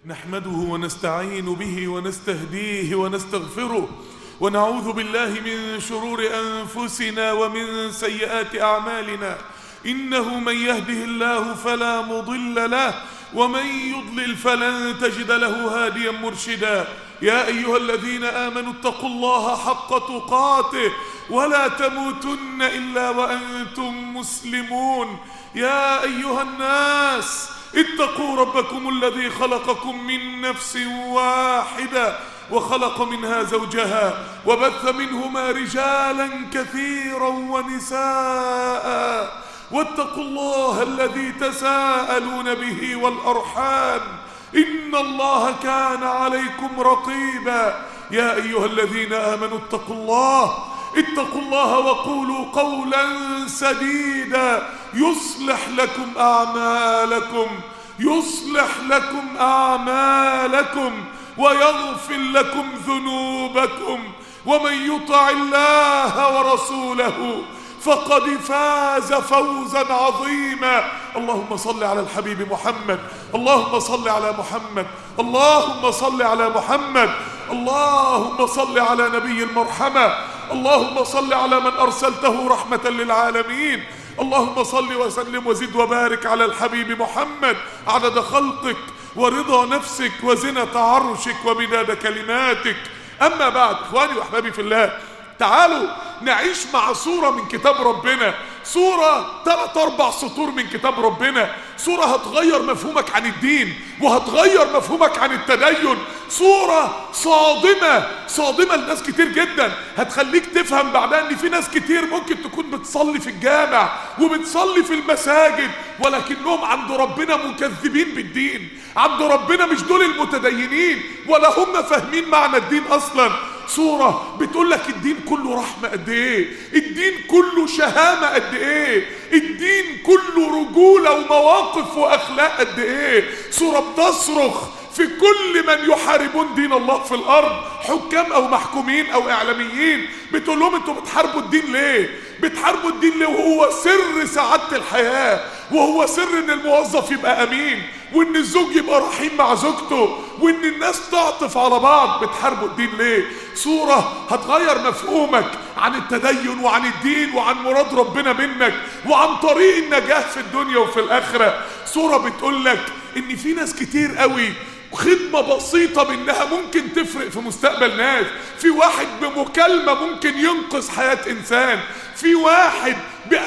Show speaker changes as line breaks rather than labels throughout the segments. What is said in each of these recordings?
نحمده ونستعين به ونستهديه ونستغفره ونعوذ بالله من شرور أنفسنا ومن سيئات أعمالنا. إنه من يهده الله فلا مضل له ومن يضلل فلن تجد له هاديا مرشدا. يا أيها الذين آمنوا اتقوا الله حق تقاته ولا تموتن إلا وأنتم مسلمون. يا أيها الناس اتقوا ربكم الذي خلقكم من نفس واحدة وخلق منها زوجها وبث منهما رجالا كثيرا ونساء واتقوا الله الذي تساءلون به والأرحام إن الله كان عليكم رقيبا. يا أيها الذين آمنوا اتقوا الله وقولوا قولا سديدا يصلح لكم أعمالكم ويغفر لكم ذنوبكم ومن يطع الله ورسوله فقد فاز فوزا عظيما. اللهم صل على الحبيب محمد، اللهم صل على محمد، اللهم صل على محمد، اللهم صل على نبي المرحمة، اللهم صل على من أرسلته رحمة للعالمين. اللهم صل وسلم وزد وبارك على الحبيب محمد عدد خلقك ورضا نفسك وزنة عرشك ومداد كلماتك. أما بعد، إخواني وأحبابي في الله، تعالوا نعيش مع صورة من كتاب ربنا، صورة 3-4 سطور من كتاب ربنا، صورة هتغير مفهومك عن الدين وهتغير مفهومك عن التدين، صورة صادمة لناس كتير جدا، هتخليك تفهم بعدها ان في ناس كتير ممكن تكون بتصلي في الجامع وبتصلي في المساجد ولكنهم عند ربنا مكذبين بالدين، عند ربنا مش دول المتدينين ولا هم فاهمين معنى الدين اصلا. صورة بتقول لك الدين كله رحمة قد ايه، الدين كله شهامة قد ايه، الدين كله رجولة ومواقف واخلاق قد ايه. صورة بتصرخ في كل من يحاربون دين الله في الارض، حكام او محكومين او اعلاميين، بتقول لهم انتوا بتحاربوا الدين ليه؟ بتحاربوا الدين ليه وهو سر سعادة الحياة، وهو سر ان الموظف يبقى امين، وان الزوج يبقى رحيم مع زوجته، وان الناس تعطف على بعض. بتحاربوا الدين ليه؟ صورة هتغير مفهومك عن التدين وعن الدين وعن مراد ربنا منك وعن طريق النجاة في الدنيا وفي الآخرة. صورة بتقول لك ان في ناس كتير قوي خدمة بسيطة منها ممكن تفرق في مستقبل ناس، في واحد بمكالمة ممكن ينقذ حياة إنسان، في واحد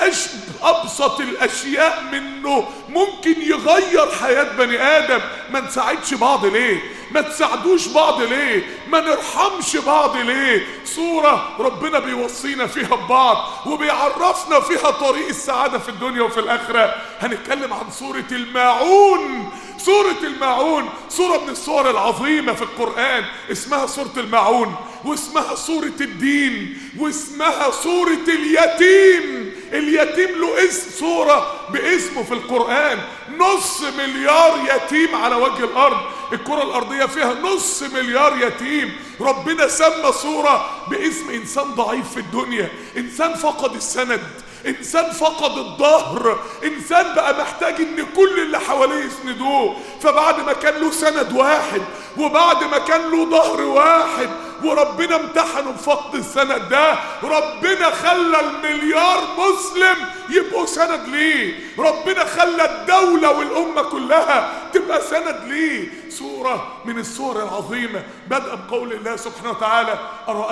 بأبسط الأشياء منه ممكن يغير حياة بني آدم. ما نساعدش بعض ليه؟ ما تساعدوش بعض ليه؟ ما نرحمش بعض ليه؟ صورة ربنا بيوصينا فيها ببعض وبيعرفنا فيها طريق السعادة في الدنيا وفي الآخرة. هنتكلم عن سورة الماعون. سورة الماعون سورة من السور العظيمة في القرآن، اسمها سورة الماعون، واسمها سورة الدين، واسمها سورة اليتيم. اليتيم له اسم، سورة باسمه في القرآن. 500 مليار يتيم على وجه الأرض، الكرة الأرضية فيها 500 مليار يتيم. ربنا سمى سورة باسم إنسان ضعيف في الدنيا، إنسان فقد السند، إنسان فقد الظهر، إنسان بقى محتاج إن كل اللي حواليه يسندوه. فبعد ما كان له سند واحد وبعد ما كان له ظهر واحد وربنا امتحنه بفقد السند ده، ربنا خلى المليار مسلم يبقوا سند ليه، ربنا خلى الدولة والأمة كلها تبقى سند ليه. سورة من السور العظيمة بدأ بقول الله سبحانه وتعالى: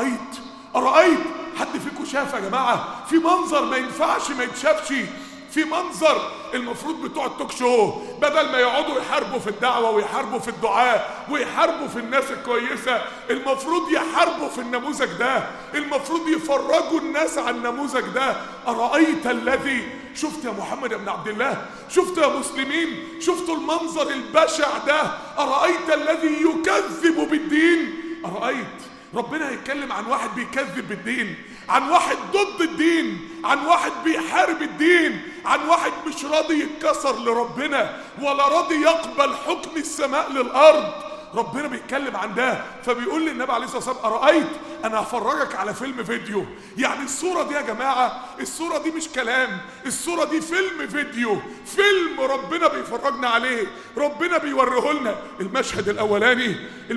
أرأيت حد فيكم شاف يا جماعة في منظر ما ينفعش ما يتشافش؟ في منظر المفروض بتوع التوك شو بدل ما يقعدوا يحاربوا في الدعوة ويحاربوا في الدعاء ويحاربوا في الناس الكويسة، المفروض يحاربوا في النموذج ده، المفروض يفرجوا الناس عن النموذج ده. أرأيت الذي، شفت يا محمد يا ابن عبد الله، شفت يا مسلمين، شفتوا المنظر البشع ده؟ أرأيت الذي يكذب بالدين. أرأيت، ربنا هيتكلم عن واحد بيكذب بالدين، عن واحد ضد الدين، عن واحد بيحارب الدين، عن واحد مش راضي يتكسر لربنا ولا راضي يقبل حكم السماء للأرض. ربنا بيتكلم عن ده، فبيقول للنبي عليه الصلاة والسلام أرأيت، أنا هفرجك على فيلم فيديو. يعني الصورة دي يا جماعة، الصورة دي مش كلام، الصورة دي فيلم فيديو، فيلم ربنا بيفرجنا عليه، ربنا بيوريه لنا. المشهد الأولاني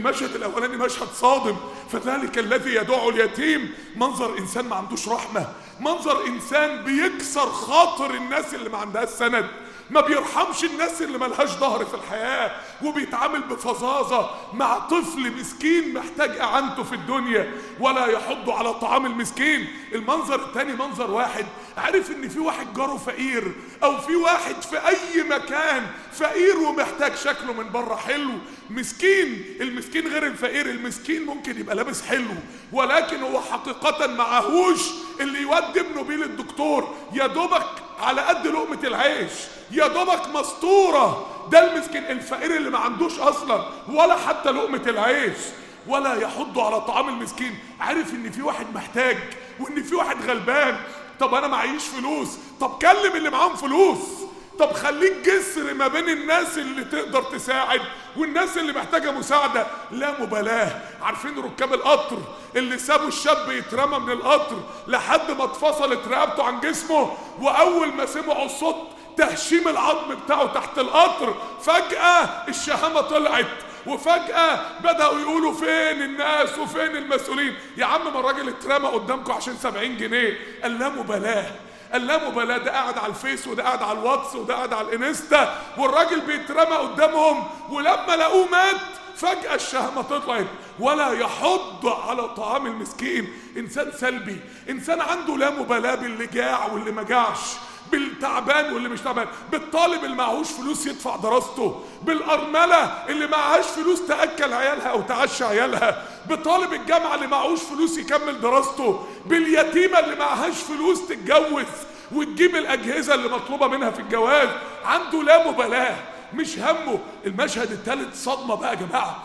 مشهد صادم، فذلك الذي يدعو اليتيم، منظر إنسان ما عندوش رحمة، منظر إنسان بيكسر خاطر الناس اللي ما عندهاش سند، ما بيرحمش الناس اللي ملهاش ظهر في الحياة، وبيتعامل بفظاظة مع طفل مسكين محتاج اعانته في الدنيا، ولا يحض على طعام المسكين. المنظر الثاني منظر واحد عارف ان في واحد جاره فقير، او في واحد في اي مكان فقير ومحتاج، شكله من بره حلو، مسكين. المسكين غير الفقير، المسكين ممكن يبقى لابس حلو ولكن هو حقيقة معهوش اللي يودي ابنه بيه للدكتور، يا دوبك على قد لقمة العيش، يا دوبك مستورة. ده المسكين، الفقير اللي ما عندوش اصلا ولا حتى لقمة العيش. ولا يحض على طعام المسكين، عارف ان في واحد محتاج وان في واحد غلبان. طب انا معيش فلوس، طب كلم اللي معاهم فلوس، طب خليك جسر ما بين الناس اللي تقدر تساعد والناس اللي محتاجة مساعدة. لا مبالاة. عارفين ركاب القطر اللي سابوا الشاب يترمى من القطر لحد ما اتفصلت رقبته عن جسمه، واول ما سمعوا الصوت تهشيم العظم بتاعه تحت القطر، فجأة الشهامة طلعت، وفجأة بدأوا يقولوا فين الناس وفين المسؤولين. يا عم ما الراجل اترمى قدامكم عشان 70 جنيه. قال لا مبالاة، اللامبالاة. ده قاعد على الفيس، وده قاعد على الواتس، وده قاعد على الانستا، والراجل بيترمى قدامهم، ولما لقوه مات فجأة الشهامة طلعت. ولا يحض على طعام المسكين. انسان سلبي، انسان عنده لا مبالاة باللي جاع واللي ما جاعش، بالتعبان واللي مش تعبان، بالطالب اللي معهوش فلوس يدفع دراسته، بالأرملة اللي معهاش فلوس تأكل عيالها أو تعشى عيالها، بطالب الجامعة اللي معهوش فلوس يكمل دراسته، باليتيمة اللي معهاش فلوس تتجوز وتجيب الأجهزة اللي مطلوبة منها في الجواز. عنده لا مبالاة، مش همه. المشهد الثالث صدمة بقى يا جماعة.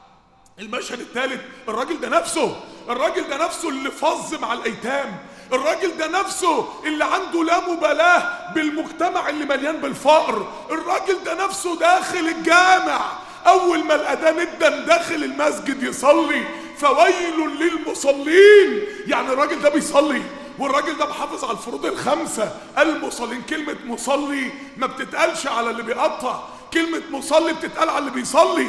المشهد الثالث الراجل ده نفسه اللي فظ مع الأيتام، الراجل ده نفسه اللي عنده لا مبالاة بالمجتمع اللي مليان بالفقر، الراجل ده نفسه داخل الجامع أول ما الأذان ادن داخل المسجد يصلي، فويل للمصلين. يعني الراجل ده بيصلي، والراجل ده محافظ على الفروض الخمسة. المصلين، كلمة مصلي ما بتتقالش على اللي بيقطع، كلمة مصلي بتتقال على اللي بيصلي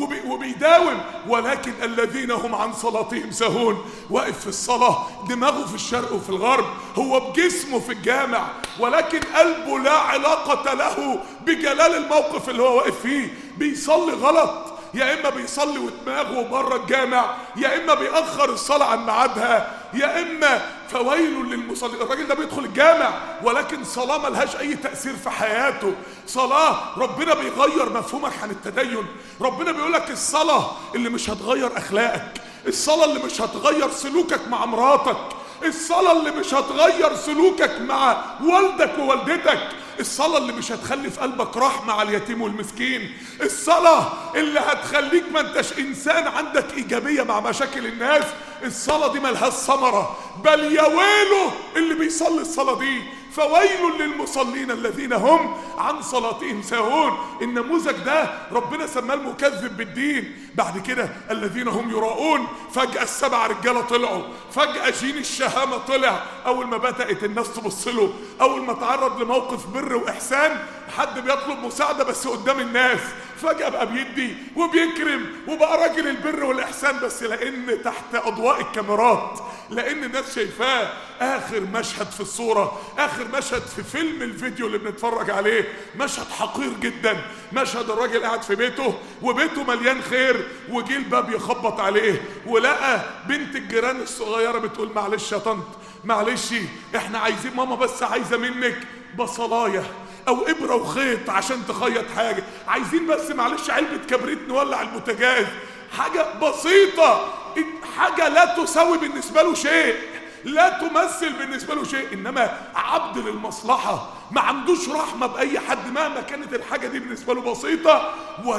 وبيداوم. ولكن الذين هم عن صلاتهم ساهون، واقف في الصلاة دماغه في الشرق وفي الغرب، هو بجسمه في الجامع ولكن قلبه لا علاقة له بجلال الموقف اللي هو واقف فيه. بيصلي غلط، يا إما بيصلي ودماغه بره الجامع، يا إما بيأخر الصلاة عن ميعادها، يا إما فويل للمصلين. الراجل ده بيدخل الجامع ولكن صلاة ملهاش أي تأثير في حياته. صلاة ربنا بيغير مفهومك عن التدين، ربنا بيقولك الصلاة اللي مش هتغير أخلاقك، الصلاة اللي مش هتغير سلوكك مع مراتك، الصلاة اللي مش هتغير سلوكك مع والدك ووالدتك، الصلاة اللي مش هتخلي في قلبك رحمة على اليتيم والمسكين، الصلاة اللي هتخليك ما انتش إنسان عندك إيجابية مع مشاكل الناس. الصلاة دي ملهاش ثمرة، بل يا ويله اللي بيصلي الصلاة دي. فويل للمصلين الذين هم عن صلاتهم ساهون. النموذج ده ربنا سماه المكذب بالدين. بعد كده الذين هم يراؤون، فجأة السبع رجالة طلعوا، فجأة جين الشهامة طلع. أول ما بدأت الناس تبص له، أول ما تعرض لموقف بر وإحسان، حد بيطلب مساعدة بس قدام الناس، فجأة بقى بيدي وبيكرم وبقى راجل البر والإحسان، بس لأن تحت أضواء الكاميرات، لأن الناس شايفاه. آخر مشهد في الصورة، آخر مشهد في فيلم الفيديو اللي بنتفرج عليه، مشهد حقير جدا. مشهد الراجل قاعد في بيته وبيته مليان خير، وجي الباب يخبط عليه ولقى بنت الجيران الصغيرة بتقول معلش يا طنط، معلش احنا عايزين، ماما بس عايزة منك بصلاية او ابرة وخيط عشان تخيط حاجة، عايزين بس معلش علبة كبريت نولع البوتاجاز. حاجة بسيطة، حاجة لا تساوي بالنسبة له شيء، لا تمثل بالنسبة له شيء، إنما عبد للمصلحة، ما عندوش رحمة بأي حد مهما كانت الحاجة دي بالنسبة له بسيطة.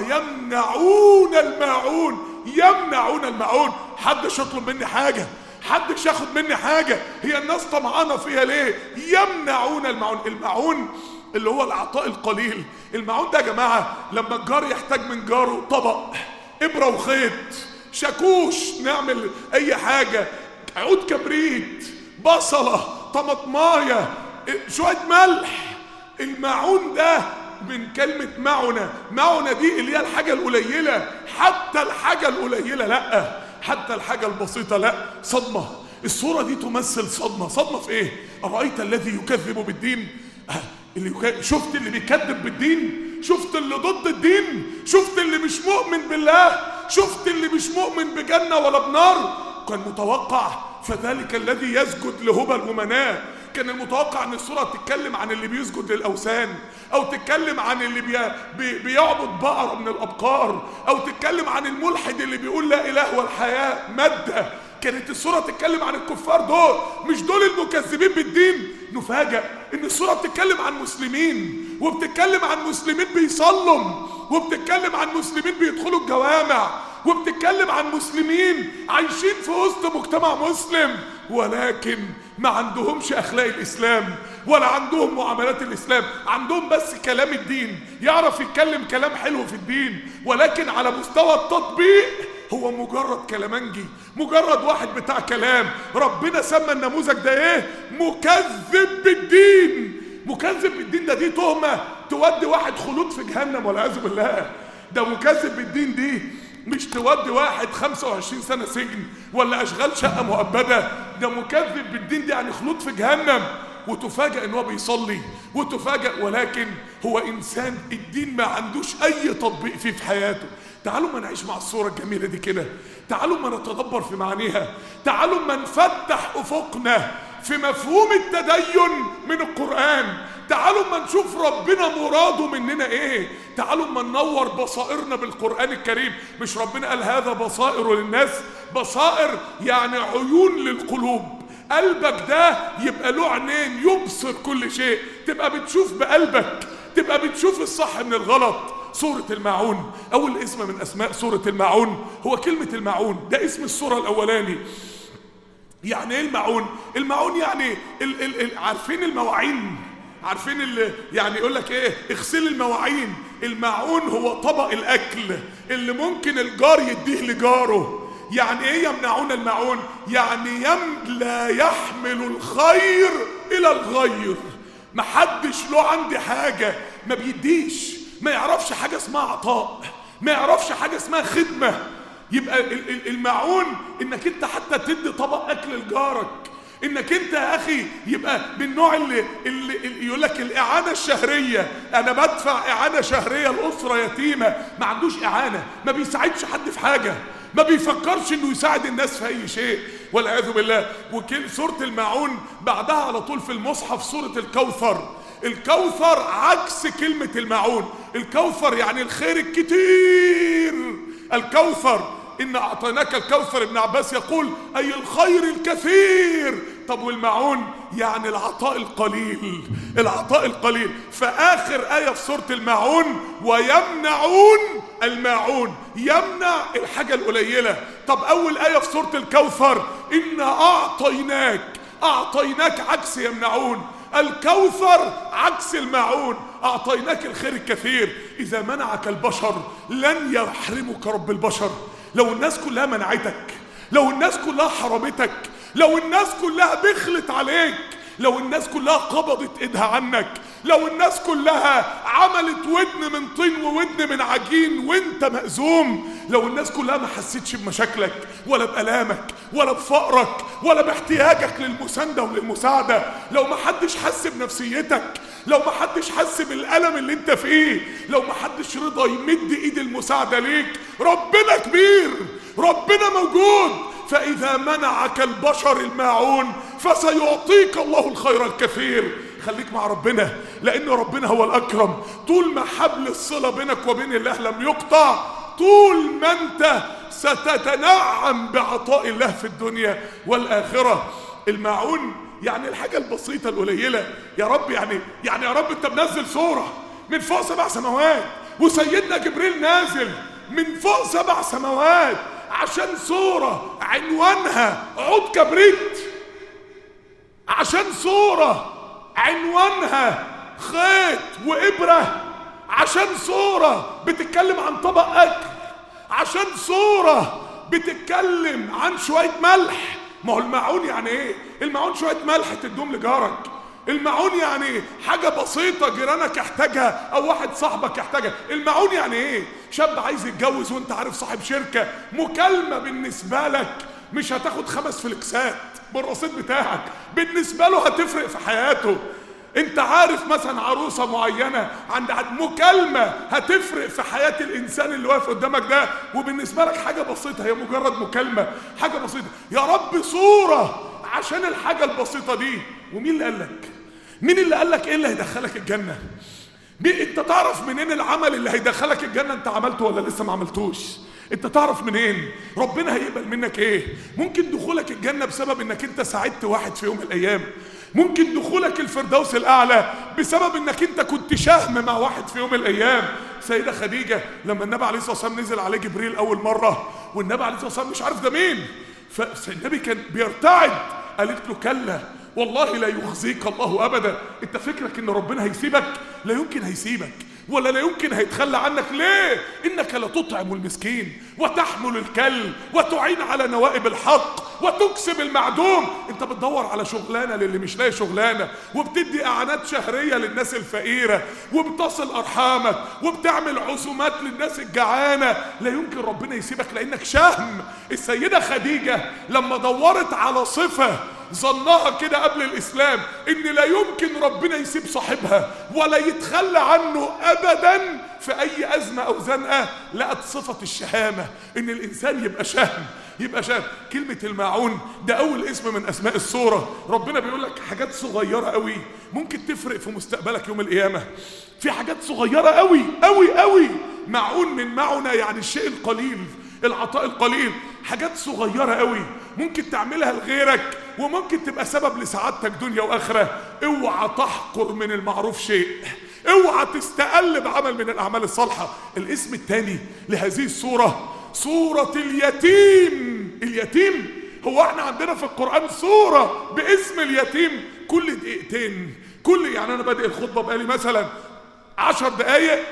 ويمنعون الماعون، يمنعون الماعون. حدش يطلب مني حاجة، حدش ياخد مني حاجة، هي الناس طمعانة فيها ليه؟ يمنعون الماعون. الماعون اللي هو العطاء القليل. الماعون ده يا جماعة لما الجار يحتاج من جاره طبق، ابرة وخيط، شاكوش نعمل اي حاجة، عود كبريت، بصلة، طماطماية، شوية ملح. المعون ده من كلمة معونة دي اللي هي الحاجة القليلة. حتى الحاجة القليلة لا، حتى الحاجة البسيطة لا. صدمة. الصورة دي تمثل صدمة في ايه؟ أرأيت الذي يكذب بالدين؟ شفت اللي بيكذب بالدين؟ شفت اللي ضد الدين؟ شفت اللي مش مؤمن بالله؟ شفت اللي مش مؤمن بجنة ولا بنار؟ كان متوقع فذلك الذي يسجد لهبل ومناه. كان المتوقع ان السورة تتكلم عن اللي بيسجد للأوثان، او تتكلم عن اللي بيعبد بقرة من الأبقار، او تتكلم عن الملحد اللي بيقول لا إله والحياة مادة. كانت السورة تتكلم عن الكفار دول، مش دول المكذبين بالدين. نفاجأ ان السورة بتتكلم عن مسلمين، وبتتكلم عن مسلمين بيصلوا، وبتتكلم عن مسلمين بيدخلوا الجوامع، وبتتكلم عن مسلمين عايشين في وسط مجتمع مسلم، ولكن ما عندهمش اخلاق الاسلام ولا عندهم معاملات الاسلام. عندهم بس كلام الدين، يعرف يتكلم كلام حلو في الدين، ولكن على مستوى التطبيق هو مجرد كلامنجي، مجرد واحد بتاع كلام. ربنا سمى النموذج ده ايه؟ مكذب بالدين. مكذب بالدين ده دي تهمة تودي واحد خلود في جهنم والعياذ بالله. ده مكذب بالدين دي مش تودي واحد 25 سنة سجن ولا أشغال شقة مؤبدة. ده مكذب بالدين دي يعني خلود في جهنم. وتفاجأ ان هو بيصلي، وتفاجأ ولكن هو إنسان الدين ما عندوش أي تطبيق فيه في حياته. تعالوا ما نعيش مع الصورة الجميلة دي كده، تعالوا ما نتدبر في معانيها، تعالوا ما نفتح أفقنا في مفهوم التدين من القرآن، تعالوا ما نشوف ربنا مراده مننا ايه، تعالوا ما ننور بصائرنا بالقرآن الكريم. مش ربنا قال هذا بصائر للناس؟ بصائر يعني عيون للقلوب. قلبك ده يبقى له عينين يبصر كل شيء، تبقى بتشوف بقلبك، تبقى بتشوف الصح من الغلط. سورة الماعون، أول اسم من أسماء سورة الماعون هو كلمة الماعون. ده اسم السورة الأولاني. يعني إيه الماعون؟ الماعون يعني عارفين المواعين؟ عارفين يعني يقول لك إيه؟ اغسل المواعين. الماعون هو طبق الأكل اللي ممكن الجار يديه لجاره. يعني إيه يمنعون الماعون؟ يعني لا يحمل الخير إلى الغير. محدش له عندي حاجة ما بيديش، ما يعرفش حاجة اسمها عطاء، ما يعرفش حاجة اسمها خدمة. يبقى الماعون انك انت حتى تدي طبق اكل لجارك، انك انت يا اخي يبقى من النوع اللي يقول لك الاعانة الشهرية. انا بدفع اعانة شهرية لأسرة يتيمة ما عندوش اعانة، ما بيساعدش حد في حاجة، ما بيفكرش انه يساعد الناس في اي شيء والعياذ بالله. وكل سورة الماعون بعدها على طول في المصحف سورة الكوثر. الكوثر عكس كلمة الماعون. الكوثر يعني الخير الكتير. الكوثر إن أعطيناك الكوثر، ابن عباس يقول أي الخير الكثير. طب والماعون يعني العطاء القليل، العطاء القليل. فآخر آية في سورة الماعون ويمنعون الماعون، يمنع الحاجة القليلة. طب أول آية في سورة الكوثر إنا أعطيناك عكس يمنعون. الكوثر عكس الماعون. أعطيناك الخير الكثير. إذا منعك البشر لن يحرمك رب البشر. لو الناس كلها منعتك، لو الناس كلها حرمتك، لو الناس كلها بخلت عليك، لو الناس كلها قبضت ايدها عنك، لو الناس كلها عملت ودن من طين وودن من عجين وانت مأزوم، لو الناس كلها ما حسيتش بمشاكلك ولا بألامك ولا بفقرك ولا باحتياجك للمساندة وللمساعدة، لو ما حدش حس بنفسيتك، لو ما حدش حس بالألم اللي انت فيه، لو ما حدش رضى يمد ايد المساعدة ليك، ربنا كبير، ربنا موجود. فإذا منعك البشر الماعون فسيعطيك الله الخير الكثير. خليك مع ربنا، لأن ربنا هو الأكرم. طول ما حبل الصلة بينك وبين الله لم يقطع، طول ما انت ستتنعم بعطاء الله في الدنيا والآخرة. الماعون يعني الحاجة البسيطة القليلة. يا رب يعني يا رب انت منزل سورة من فوق 7 سماوات، وسيدنا جبريل نازل من فوق 7 سماوات عشان سورة عنوانها عود كبريت، عشان سورة عنوانها خيط وإبرة، عشان سورة بتتكلم عن طبق أكل، عشان صورة بتتكلم عن شوية ملح. ما هو المعون يعني ايه؟ المعون شوية ملح تدوم لجارك. المعون يعني حاجة بسيطة جيرانك يحتاجها او واحد صاحبك يحتاجها. المعون يعني ايه؟ شاب عايز يتجوز وانت عارف صاحب شركة، مكالمة بالنسبة لك مش هتاخد 5 فلكسات بالرصيد بتاعك، بالنسبة له هتفرق في حياته. انت عارف مثلا عروسة معينة عند مكالمة هتفرق في حياة الانسان اللي واقف قدامك ده، وبالنسبة لك حاجة بسيطة، هي مجرد مكالمة، حاجة بسيطة. يا رب صورة عشان الحاجة البسيطة دي. ومين اللي قالك؟ مين اللي قالك ايه اللي هيدخلك الجنة؟ انت تعرف منين العمل اللي هيدخلك الجنة انت عملته ولا لسه ما عملتوش؟ انت تعرف منين ربنا هيقبل منك ايه؟ ممكن دخولك الجنة بسبب انك انت ساعدت واحد في يوم من الايام. ممكن دخولك الفردوس الاعلى بسبب انك انت كنت شهم مع واحد في يوم من الايام. سيدة خديجة لما النبي عليه الصلاة والسلام نزل عليه جبريل اول مرة، والنبي عليه الصلاة والسلام مش عارف ده مين، فالنبي كان بيرتعد. قالت له كلا والله لا يخزيك الله ابدا. انت فكرك ان ربنا هيسيبك؟ لا يمكن هيسيبك، ولا لا يمكن هيتخلى عنك. ليه؟ انك لتطعم المسكين وتحمل الكل وتعين على نوائب الحق وتكسب المعدوم. انت بتدور على شغلانه للي مش لاقي شغلانه، وبتدي اعانات شهريه للناس الفقيره، وبتصل ارحامك، وبتعمل عزومات للناس الجعانه. لا يمكن ربنا يسيبك لانك شهم. السيده خديجه لما دورت على صفه ظنها كده قبل الاسلام ان لا يمكن ربنا يسيب صاحبها ولا يتخلى عنه ابدا في اي ازمه او زنقه، لقت صفه الشهامه، ان الانسان يبقى شهم. يبقى شهم. كلمه الماعون ده اول اسم من اسماء السوره. ربنا بيقول لك حاجات صغيره قوي ممكن تفرق في مستقبلك يوم القيامه. في حاجات صغيره قوي قوي قوي. معون من معونه يعني الشيء القليل، العطاء القليل. حاجات صغيره قوي ممكن تعملها لغيرك وممكن تبقى سبب لسعادتك دنيا واخره. اوعى تحقر من المعروف شيء، اوعى تستقل بعمل من الاعمال الصالحه. الاسم الثاني لهذه السوره سوره اليتيم. اليتيم، هو احنا عندنا في القران سوره باسم اليتيم كل دقيقتين. يعني انا بادئ الخطبه بقالي مثلا 10 دقايق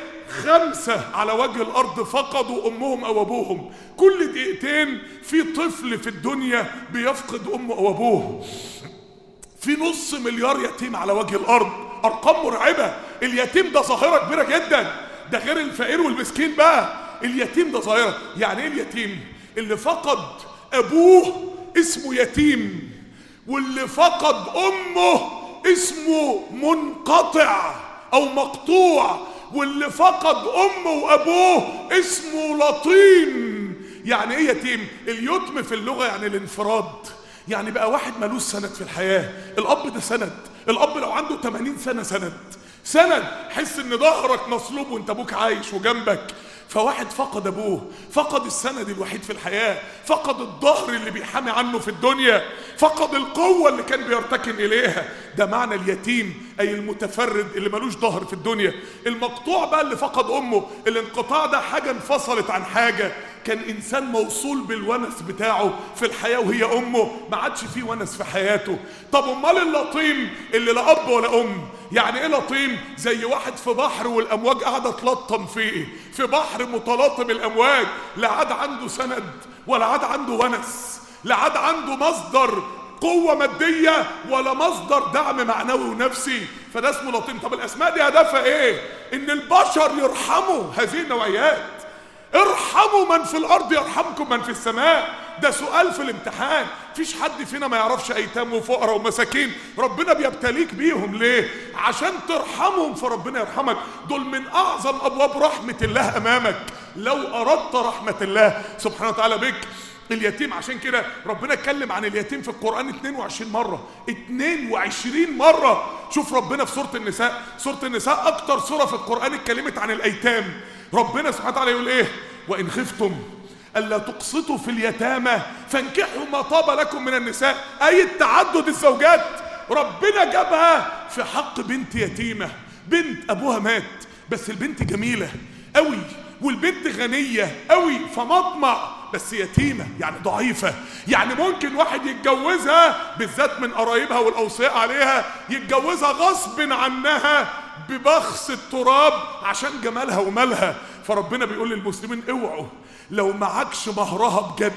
5 على وجه الارض فقدوا امهم او ابوهم. كل دقيقتين في طفل في الدنيا بيفقد امه او ابوه. في 500,000,000 يتيم على وجه الارض. ارقام مرعبه. اليتيم ده ظاهره كبيره جدا، ده غير الفقير والمسكين بقى. اليتيم ده ظاهره. يعني ايه اليتيم؟ اللي فقد ابوه اسمه يتيم، واللي فقد امه اسمه منقطع او مقطوع، واللي فقد امه وابوه اسمه لطيم. يعني ايه يتيم؟ اليتم في اللغه يعني الانفراد، يعني بقى واحد مالوش سند في الحياه. الاب ده سند. الاب لو عنده 80 سنه سند، حس ان ظهرك مصلوب وانت ابوك عايش وجنبك. فواحد فقد ابوه، فقد السند الوحيد في الحياه، فقد الظهر اللي بيحامي عنه في الدنيا، فقد القوه اللي كان بيرتكن اليها. ده معنى اليتيم، اي المتفرد اللي ملوش ظهر في الدنيا. المقطوع بقى اللي فقد امه. الانقطاع ده حاجه انفصلت عن حاجه. كان انسان موصول بالونس بتاعه في الحياه وهي امه، ما عادش فيه ونس في حياته. طب امال اللطيم اللي لا اب ولا ام؟ يعني ايه لطيم؟ زي واحد في بحر والامواج قاعده تلطم فيه، في بحر متلاطم الامواج، لا عاد عنده سند ولا عاد عنده ونس، لا عاد عنده مصدر قوة مادية ولا مصدر دعم معنوي ونفسي. فده اسمه لطيم. طب الاسماء دي هدفها ايه؟ ان البشر يرحموا هذه النوعيات. ارحموا من في الارض يرحمكم من في السماء. ده سؤال في الامتحان. مفيش حد فينا ما يعرفش ايتام وفقراء ومساكين ربنا بيبتليك بيهم. ليه؟ عشان ترحمهم فربنا يرحمك. دول من اعظم ابواب رحمة الله امامك لو اردت رحمة الله سبحانه وتعالى بك. اليتيم، عشان كده ربنا اتكلم عن اليتيم في القرآن 22 مرة. 22 مرة. شوف ربنا في سورة النساء. سورة النساء اكتر سورة في القرآن اتكلمت عن الايتام. ربنا سبحانه وتعالى يقول ايه؟ وان خفتم الا تقسطوا في اليتامى فانكحوا ما طاب لكم من النساء. اي تعدد الزوجات ربنا جابها في حق بنت يتيمة، بنت ابوها مات بس البنت جميلة قوي والبنت غنية قوي فمطمع، بس يتيمة يعني ضعيفة. يعني ممكن واحد يتجوزها بالذات من قرايبها والاوصياء عليها، يتجوزها غصب عنها ببخس التراب عشان جمالها ومالها. فربنا بيقول للمسلمين اوعوا لو معكش مهرها بجد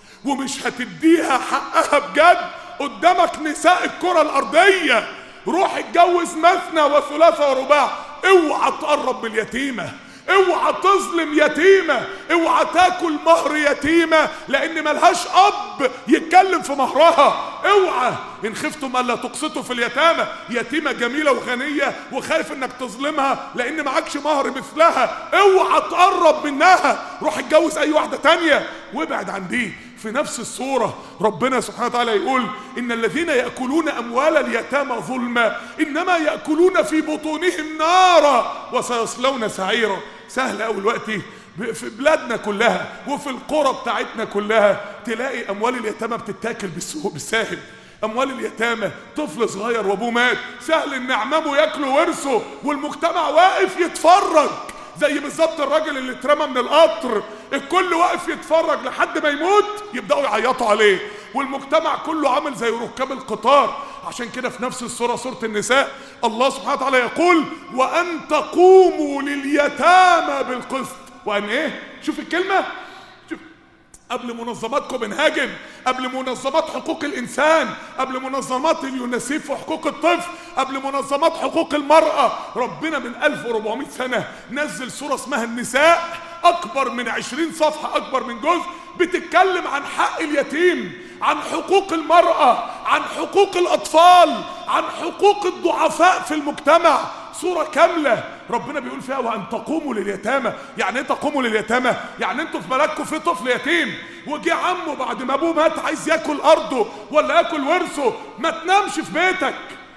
ومش هتديها حقها بجد، قدامك نساء الكرة الارضية، روح اتجوز مثنى وثلاثة ورباع. اوعى تقرب من اليتيمة، اوعى تظلم يتيمة، اوعى تاكل مهر يتيمة لان ملهاش اب يتكلم في مهرها. اوعى ان خفتم الا تقسطوا في اليتامى، يتيمة جميلة وغنية وخايف انك تظلمها لان معكش مهر مثلها، اوعى تقرب منها، روح اتجوز اي واحدة تانية وابعد عن دي. في نفس السورة ربنا سبحانه وتعالى يقول إن الذين يأكلون أموال اليتامى ظلما إنما يأكلون في بطونهم نارا وسيصلون سعيرا. سهل أوي الوقت في بلادنا كلها وفي القرى بتاعتنا كلها تلاقي أموال اليتامى بتتاكل بالساهل. أموال اليتامى، طفل صغير وأبوه مات، سهل إن أعمامه ياكلوا ورثه والمجتمع واقف يتفرج، زي بالظبط الراجل اللي اترمى من القطر، الكل واقف يتفرج لحد ما يموت يبدأوا يعيطوا عليه، والمجتمع كله عامل زي ركاب القطار. عشان كده في نفس السورة، سورة النساء، الله سبحانه وتعالى يقول وأن تقوموا لليتامى بالقسط. وأن ايه؟ شوف الكلمة، شوف، قبل منظمات كوبنهاجن، قبل منظمات حقوق الإنسان، قبل منظمات اليونسيف وحقوق الطفل، قبل منظمات حقوق المرأة، ربنا من 1400 سنة نزل سورة اسمها النساء، أكبر من 20 صفحة، أكبر من جزء، بتتكلم عن حق اليتيم، عن حقوق المرأة، عن حقوق الأطفال، عن حقوق الضعفاء في المجتمع. سورة كاملة ربنا بيقول فيها وأن تقوموا لليتامى. يعني ايه تقوموا لليتامى؟ يعني انتوا في بلدكم في طفل يتيم وجي عمه بعد ما ابوه مات عايز ياكل ارضه ولا ياكل ورثه، ما تنامش في بيتك،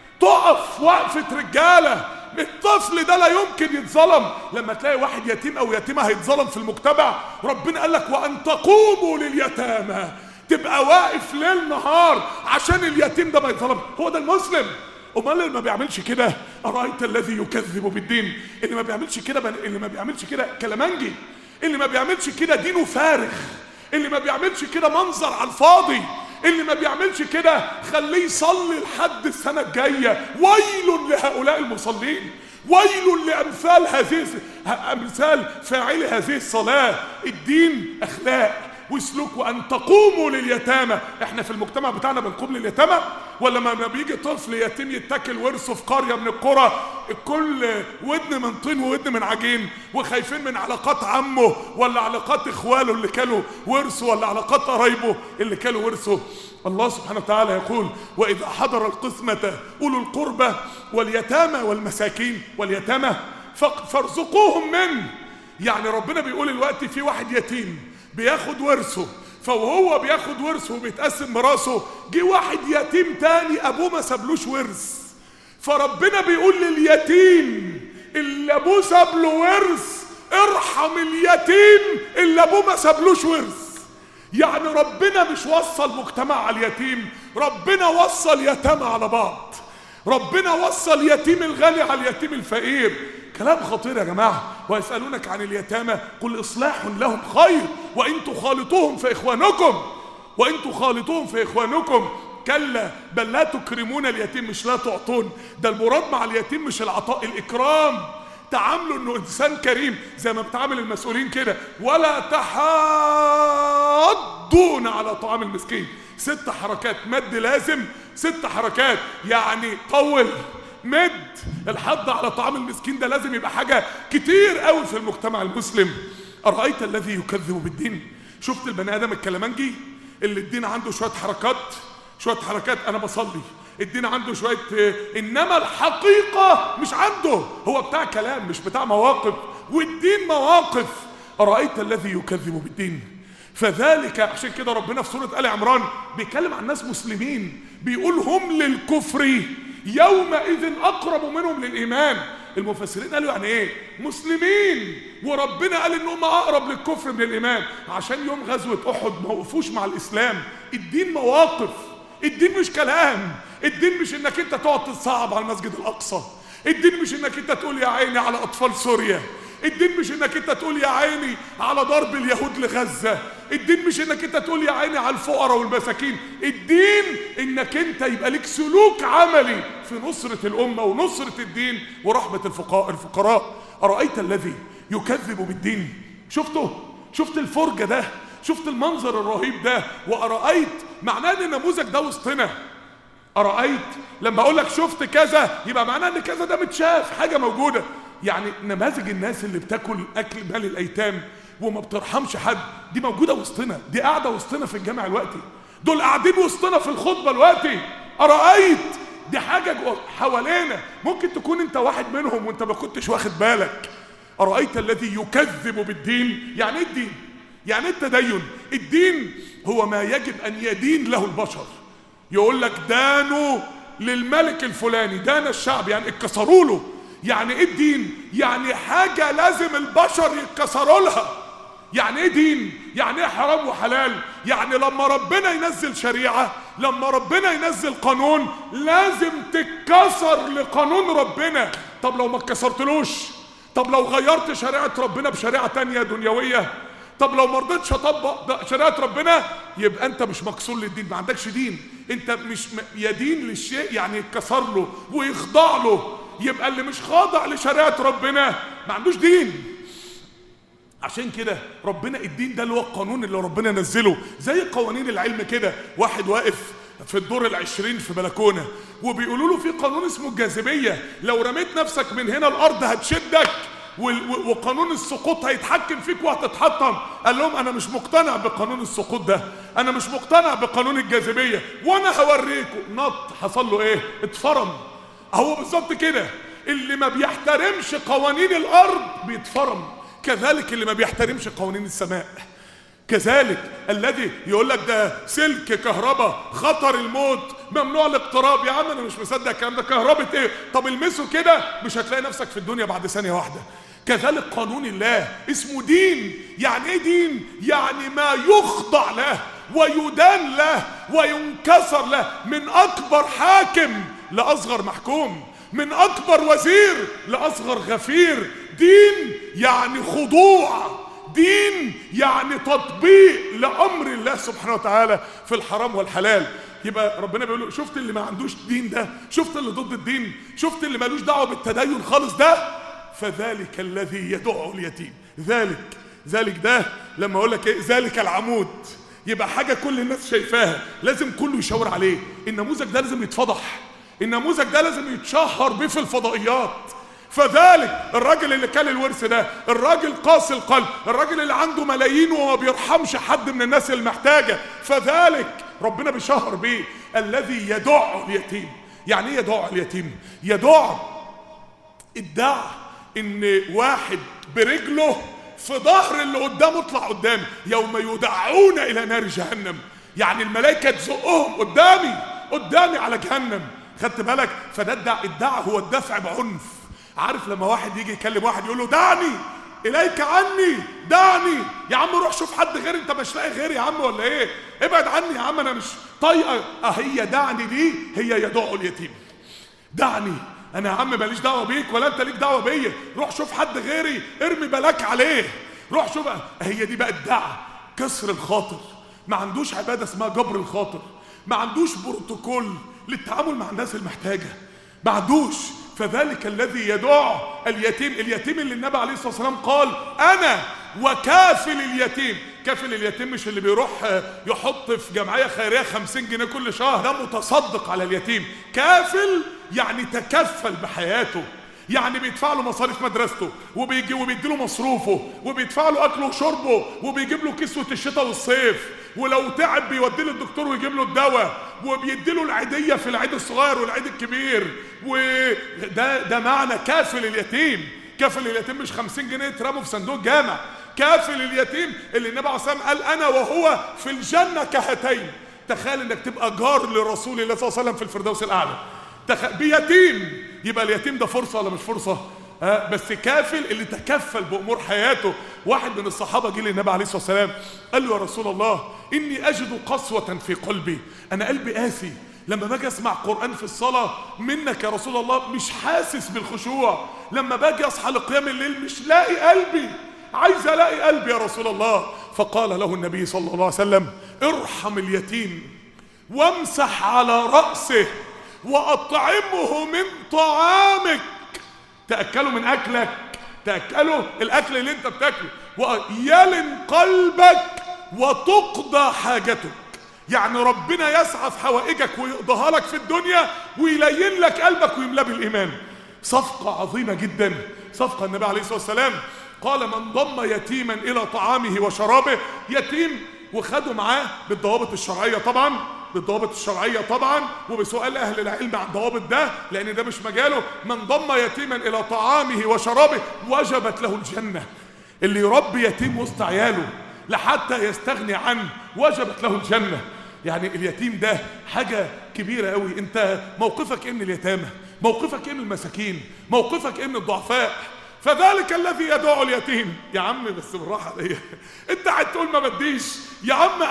تقف وقفة رجالة. الطفل ده لا يمكن يتظلم. لما تلاقي واحد يتيم او يتيمة هيتظلم في المجتمع، ربنا قال لك وأن تقوموا لليتامى، تبقى واقف ليل نهار عشان اليتيم ده ما يتظلم. هو ده المسلم. امال اللي ما بيعملش كده، ارايت الذي يكذب بالدين، اللي ما بيعملش كده اللي ما بيعملش كده كلامنجي، اللي ما بيعملش كده دينه فارغ، اللي ما بيعملش كده منظر على الفاضي، اللي ما بيعملش كده خليه يصلي لحد السنه الجايه. ويل لهؤلاء المصلين، ويل امثال فاعلي هذه الصلاه. الدين اخلاق وسلوك. وأن تقوموا لليتامى. احنا في المجتمع بتاعنا بنقوم لليتامى؟ ولا ما بيجي طفل يتيم يتاكل ورثه في قرية من القرى، الكل ودن من طين وودن من عجين، وخايفين من علاقات عمه ولا علاقات اخواله اللي كانوا ورثه ولا علاقات قرايبه اللي كانوا ورثه. الله سبحانه وتعالى يقول وإذا حضر القسمة أولو القربى واليتامى والمساكين، واليتامى فارزقوهم منه. يعني ربنا بيقول الوقت في واحد يتيم بياخد ورثه، فوهو بياخد ورثه وبيتقسم ميراثه، جه واحد يتيم تاني ابوه ما سابلوش ورث، فربنا بيقول لليتيم اللي ابوه ساب له ورث ارحم اليتيم اللي ابوه ما سابلوش ورث. يعني ربنا مش وصل مجتمع على اليتيم، ربنا وصل يتامى على بعض، ربنا وصل يتيم الغني على اليتيم الفقير. كلام خطير يا جماعة. ويسألونك عن اليتامى قل إصلاح لهم خير وإن تخالطوهم فإخوانكم، وإن تخالطوهم فإخوانكم. كلا بل لا تكرمون اليتيم، مش لا تعطون، ده المراد مع اليتيم مش العطاء، الإكرام. تعاملوا إنه إنسان كريم زي ما بتعامل المسؤولين كده. ولا تحاضون على طعام المسكين. 6 حركات مد لازم، 6 حركات يعني طول مد. الحض على طعام المسكين ده لازم يبقى حاجة كتير قوي في المجتمع المسلم. أرأيت الذي يكذب بالدين؟ شفت البني آدم الكلامنجي اللي الدين عنده شوية حركات، شوية حركات أنا بصلي، الدين عنده شوية، إنما الحقيقة مش عنده، هو بتاع كلام مش بتاع مواقف، والدين مواقف. أرأيت الذي يكذب بالدين فذلك. عشان كده ربنا في سورة آل عمران بيتكلم عن ناس مسلمين بيقول هم للكفر يومئذ أقرب منهم للإيمان. المفسرين قالوا يعني ايه مسلمين وربنا قال انهم اقرب للكفر من الايمان؟ عشان يوم غزوة احد ما وقفوش مع الاسلام. الدين مواقف، الدين مش كلام، الدين مش انك انت تقعد تتصعب على المسجد الاقصى، الدين مش انك انت تقول يا عيني على اطفال سوريا، الدين مش انك انت تقول يا عيني على ضرب اليهود لغزة، الدين مش انك انت تقول يا عيني على الفقراء والمساكين، الدين انك انت يبقى لك سلوك عملي في نصرة الامة ونصرة الدين ورحمة الفقراء. أرأيت الذي يكذب بالدين. شفت الفرجة ده، شفت المنظر الرهيب ده. وأرأيت معناه ان النموذج ده وسطنا. أرأيت لما اقول لك شفت كذا يبقى معناه ان كذا ده متشاف، حاجة موجودة. يعني نماذج الناس اللي بتاكل اكل مال الايتام وما بترحمش حد دي موجودة وسطنا، دي قاعدة وسطنا في الجامع الوقتي، دول قاعدين وسطنا في الخطبة الوقتي. أرأيت دي حاجة حوالينا، ممكن تكون انت واحد منهم وانت ما كنتش واخد بالك. أرأيت الذي يكذب بالدين. يعني ايه الدين؟ يعني ايه التدين؟ الدين هو ما يجب ان يدين له البشر. يقول لك دانوا للملك الفلاني، دان الشعب، يعني اتكسروا له. يعني ايه الدين؟ يعني حاجة لازم البشر يتكسروا لها. يعني ايه دين؟ يعني ايه حرام وحلال؟ يعني لما ربنا ينزل شريعة، لما ربنا ينزل قانون، لازم تتكسر لقانون ربنا. طب لو ما اتكسرتلوش، طب لو غيرت شريعة ربنا بشريعة تانية دنيوية، طب لو ما رضيتش اطبق شريعة ربنا، يبقى انت مش مكسور للدين، ما عندكش دين. انت مش يدين للشيء يعني يتكسر له ويخضع له. يبقى اللي مش خاضع لشريعة ربنا ما عندوش دين. عشان كده ربنا الدين ده اللي هو القانون اللي ربنا نزله، زي قوانين العلم كده. واحد واقف في الدور ال20 في بلكونه وبيقولوا له في قانون اسمه الجاذبيه، لو رميت نفسك من هنا الارض هتشدك، وقانون السقوط هيتحكم فيك وهتتحطم. قال لهم انا مش مقتنع بقانون السقوط ده، انا مش مقتنع بقانون الجاذبيه، وانا هوريكم. نط، حصل له ايه؟ اتفرم. هو بالظبط كده، اللي ما بيحترمش قوانين الارض بيتفرم، كذلك اللي ما بيحترمش قوانين السماء. كذلك الذي يقول لك ده سلك كهرباء خطر الموت ممنوع الاقتراب. يا عم انا مش مصدق الكلام ده، كهرباء ايه؟ طب المسه كده مش هتلاقي نفسك في الدنيا بعد ثانيه واحده. كذلك قانون الله اسمه دين. يعني ايه دين؟ يعني ما يخضع له ويدان له وينكسر له، من اكبر حاكم لاصغر محكوم، من اكبر وزير لاصغر غفير. دين يعني خضوع، دين يعني تطبيق لأمر الله سبحانه وتعالى في الحرام والحلال. يبقى ربنا بيقول له شفت اللي ما عندوش دين ده؟ شفت اللي ضد الدين؟ شفت اللي مالوش دعوة بالتدين خالص ده؟ فذلك الذي يدعو اليتيم. ذلك ده لما اقول لك ايه؟ ذلك العمود، يبقى حاجة كل الناس شايفاها، لازم كله يشاور عليه. النموذج ده لازم يتفضح، النموذج ده لازم يتشهر بيه في الفضائيات. فذلك الراجل اللي كان الورث ده، الراجل قاسي القلب، الراجل اللي عنده ملايين وما بيرحمش حد من الناس المحتاجة، فذلك ربنا بيشهر بيه الذي يدع اليتيم. يعني ايه يدع اليتيم؟ يدع ادعى ان واحد برجله في ظهر اللي قدامه اطلع قدامي، يوم يدعون الى نار جهنم. يعني الملائكة تزقهم قدامي على جهنم. خدت بالك؟ فده الدعاء هو الدفع بعنف. عارف لما واحد يجي يكلم واحد يقول له دعني اليك عني، دعني يا عم، روح شوف حد غير، انت مش لاقي غيري يا عم ولا ايه؟ ابعد عني يا عم، انا مش طايقه. هي دعني دي هي يدع اليتيم. دعني انا يا عم ماليش دعوه بيك ولا انت ليك دعوه بيا، روح شوف حد غيري ارمي بالك عليه، روح شوف. هي دي بقى الدعاء، كسر الخاطر. ما عندوش عباده اسمها جبر الخاطر، ما عندوش بروتوكول للتعامل مع الناس المحتاجه، ما عندوش. فذلك الذي يدع اليتيم. اليتيم اللي النبي عليه الصلاة والسلام قال أنا وكافل اليتيم. كافل اليتيم مش اللي بيروح يحط في جمعية خيرية 50 جنيه كل شهر، ده متصدق على اليتيم. كافل يعني تكفل بحياته، يعني بيدفع له مصاريف مدرسته، وبيدي له مصروفه، وبيدفع له اكله وشربه، وبيجيب له كسوة الشتاء والصيف، ولو تعب بيوديه للدكتور ويجيب له الدواء، وبيدي له العيدية في العيد الصغير والعيد الكبير. وده معنى كافل اليتيم. كافل اليتيم مش 50 جنيه يترموا في صندوق جامع. كافل اليتيم اللي النبي عليه الصلاة والسلام قال انا وهو في الجنة كهاتين. تخيل انك تبقى جار لرسول الله صلى الله عليه وسلم في الفردوس الاعلى بيتيم. يبقى اليتيم ده فرصة ولا مش فرصة؟ بس كافل اللي تكفل بأمور حياته. واحد من الصحابة جه للنبي عليه الصلاة والسلام قال له يا رسول الله إني أجد قسوة في قلبي، أنا قلبي قاسي، لما باجي أسمع قرآن في الصلاة منك يا رسول الله مش حاسس بالخشوع، لما باجي أصحى لقيام الليل مش لاقي قلبي، عايز ألاقي قلبي يا رسول الله. فقال له النبي صلى الله عليه وسلم ارحم اليتيم وامسح على رأسه وأطعمه من طعامك. تأكلوا من أكلك تاكله الاكل اللي انت بتاكله، ويلن قلبك وتقضى حاجتك. يعني ربنا يسعى في حوائجك ويقضيها لك في الدنيا ويلين لك قلبك ويملاه بالايمان. صفقه عظيمه جدا، صفقه. النبي عليه الصلاه والسلام قال من ضم يتيما الى طعامه وشرابه، يتيم وخدوا معاه بالضوابط الشرعيه طبعا، بالضوابط الشرعيه طبعا، وبسؤال اهل العلم عن الضوابط ده لان ده مش مجاله. من ضم يتيما الى طعامه وشرابه وجبت له الجنه. اللي يربي يتيم وسط عياله لحتى يستغني عنه وجبت له الجنه. يعني اليتيم ده حاجه كبيره قوي. انت موقفك ايه من اليتامى؟ موقفك ايه من المساكين؟ موقفك ايه من الضعفاء؟ فذلك الذي يدعو اليتيم. يا عم بس بالراحه عليا، انت قاعد تقول ما بديش. يا عم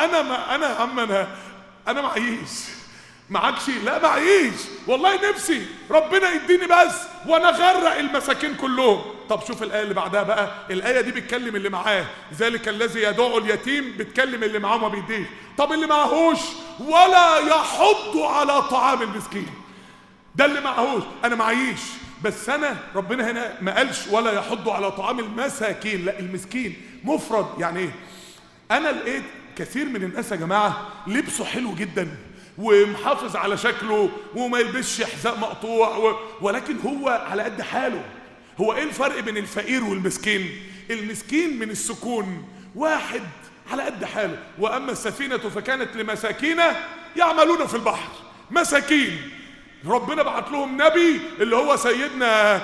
انا معيش. معكش؟ لا معيش والله، نفسي ربنا يديني بس وانا غرق المساكين كلهم. طب شوف الايه اللي بعدها بقى، الايه دي بتكلم اللي معاه، ذلك الذي يدعو اليتيم، بتكلم اللي معاه ما بيديش. طب اللي معهوش ولا يحض على طعام المسكين، ده اللي معهوش. انا معيش بس انا ربنا هنا ما قالش ولا يحض على طعام المساكين، لا المسكين مفرد. يعني ايه؟ انا لقيت كثير من الناس يا جماعه لبسه حلو جدا ومحافظ على شكله وما يلبسش حذاء مقطوع ولكن هو على قد حاله. هو ايه الفرق بين الفقير والمسكين؟ المسكين من السكون واحد على قد حاله. واما السفينه فكانت لمساكين يعملون في البحر. مساكين ربنا بعت لهم نبي اللي هو سيدنا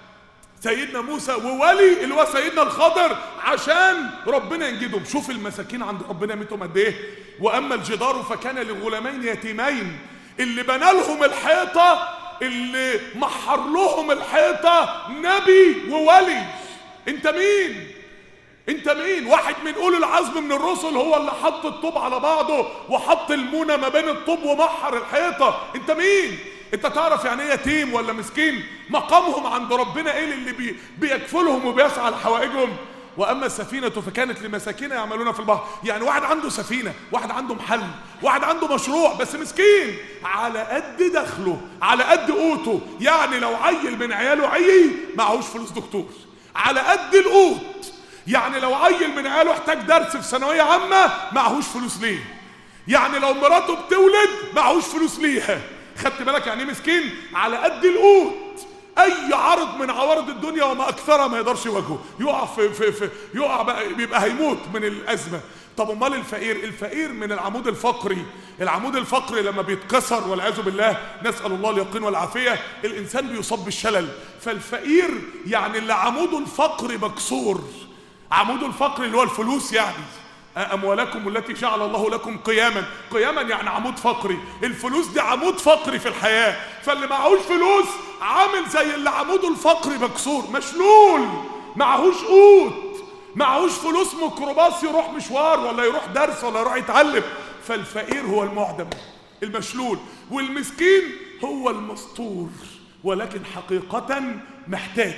موسى، وولي اللي هو سيدنا الخضر عشان ربنا ينجدهم. شوف المساكين عند ربنا قيمتهم قد ايه. واما الجدار فكان لغلامين يتيمين، اللي بنى لهم الحيطه، اللي محر لهم الحيطه نبي وولي. انت مين؟ انت مين؟ واحد من اولي العزم من الرسل هو اللي حط الطوب على بعضه وحط المونه ما بين الطوب ومحر الحيطه. انت مين؟ انت تعرف يعني ايه يتيم ولا مسكين؟ مقامهم عند ربنا ايه اللي بيكفلهم وبيسعى لحوائجهم. واما السفينه فكانت لمساكين يعملون في البحر. يعني واحد عنده سفينه، واحد عنده محل، واحد عنده مشروع بس مسكين، على قد دخله، على قد قوته. يعني لو عيل من عياله معهوش فلوس دكتور، على قد القوت. يعني لو عيل من عياله احتاج درس في ثانويه عامه معهوش فلوس ليه. يعني لو مراته بتولد معهوش فلوس ليها. خدت بالك يعني مسكين؟ على قد القوت. اي عرض من عوارض الدنيا وما اكثرها ما يقدرش يواجهه، يقع في يقع بقى، بيبقى هيموت من الازمه. طب امال الفقير؟ الفقير من العمود الفقري. العمود الفقري لما بيتكسر والعياذ بالله، نسال الله اليقين والعافيه، الانسان بيصاب بالشلل. فالفقير يعني اللي عموده الفقري مكسور. عموده الفقري اللي هو الفلوس. يعني أموالكم التي جعل الله لكم قياما. قياما يعني عمود فقري. الفلوس دي عمود فقري في الحياة. فاللي معهوش فلوس عامل زي اللي عموده الفقري مكسور، مشلول، معهوش قوت، معهوش فلوس ميكروباص يروح مشوار ولا يروح درس ولا يروح يتعلم. فالفقير هو المعدم المشلول، والمسكين هو المستور ولكن حقيقة محتاج.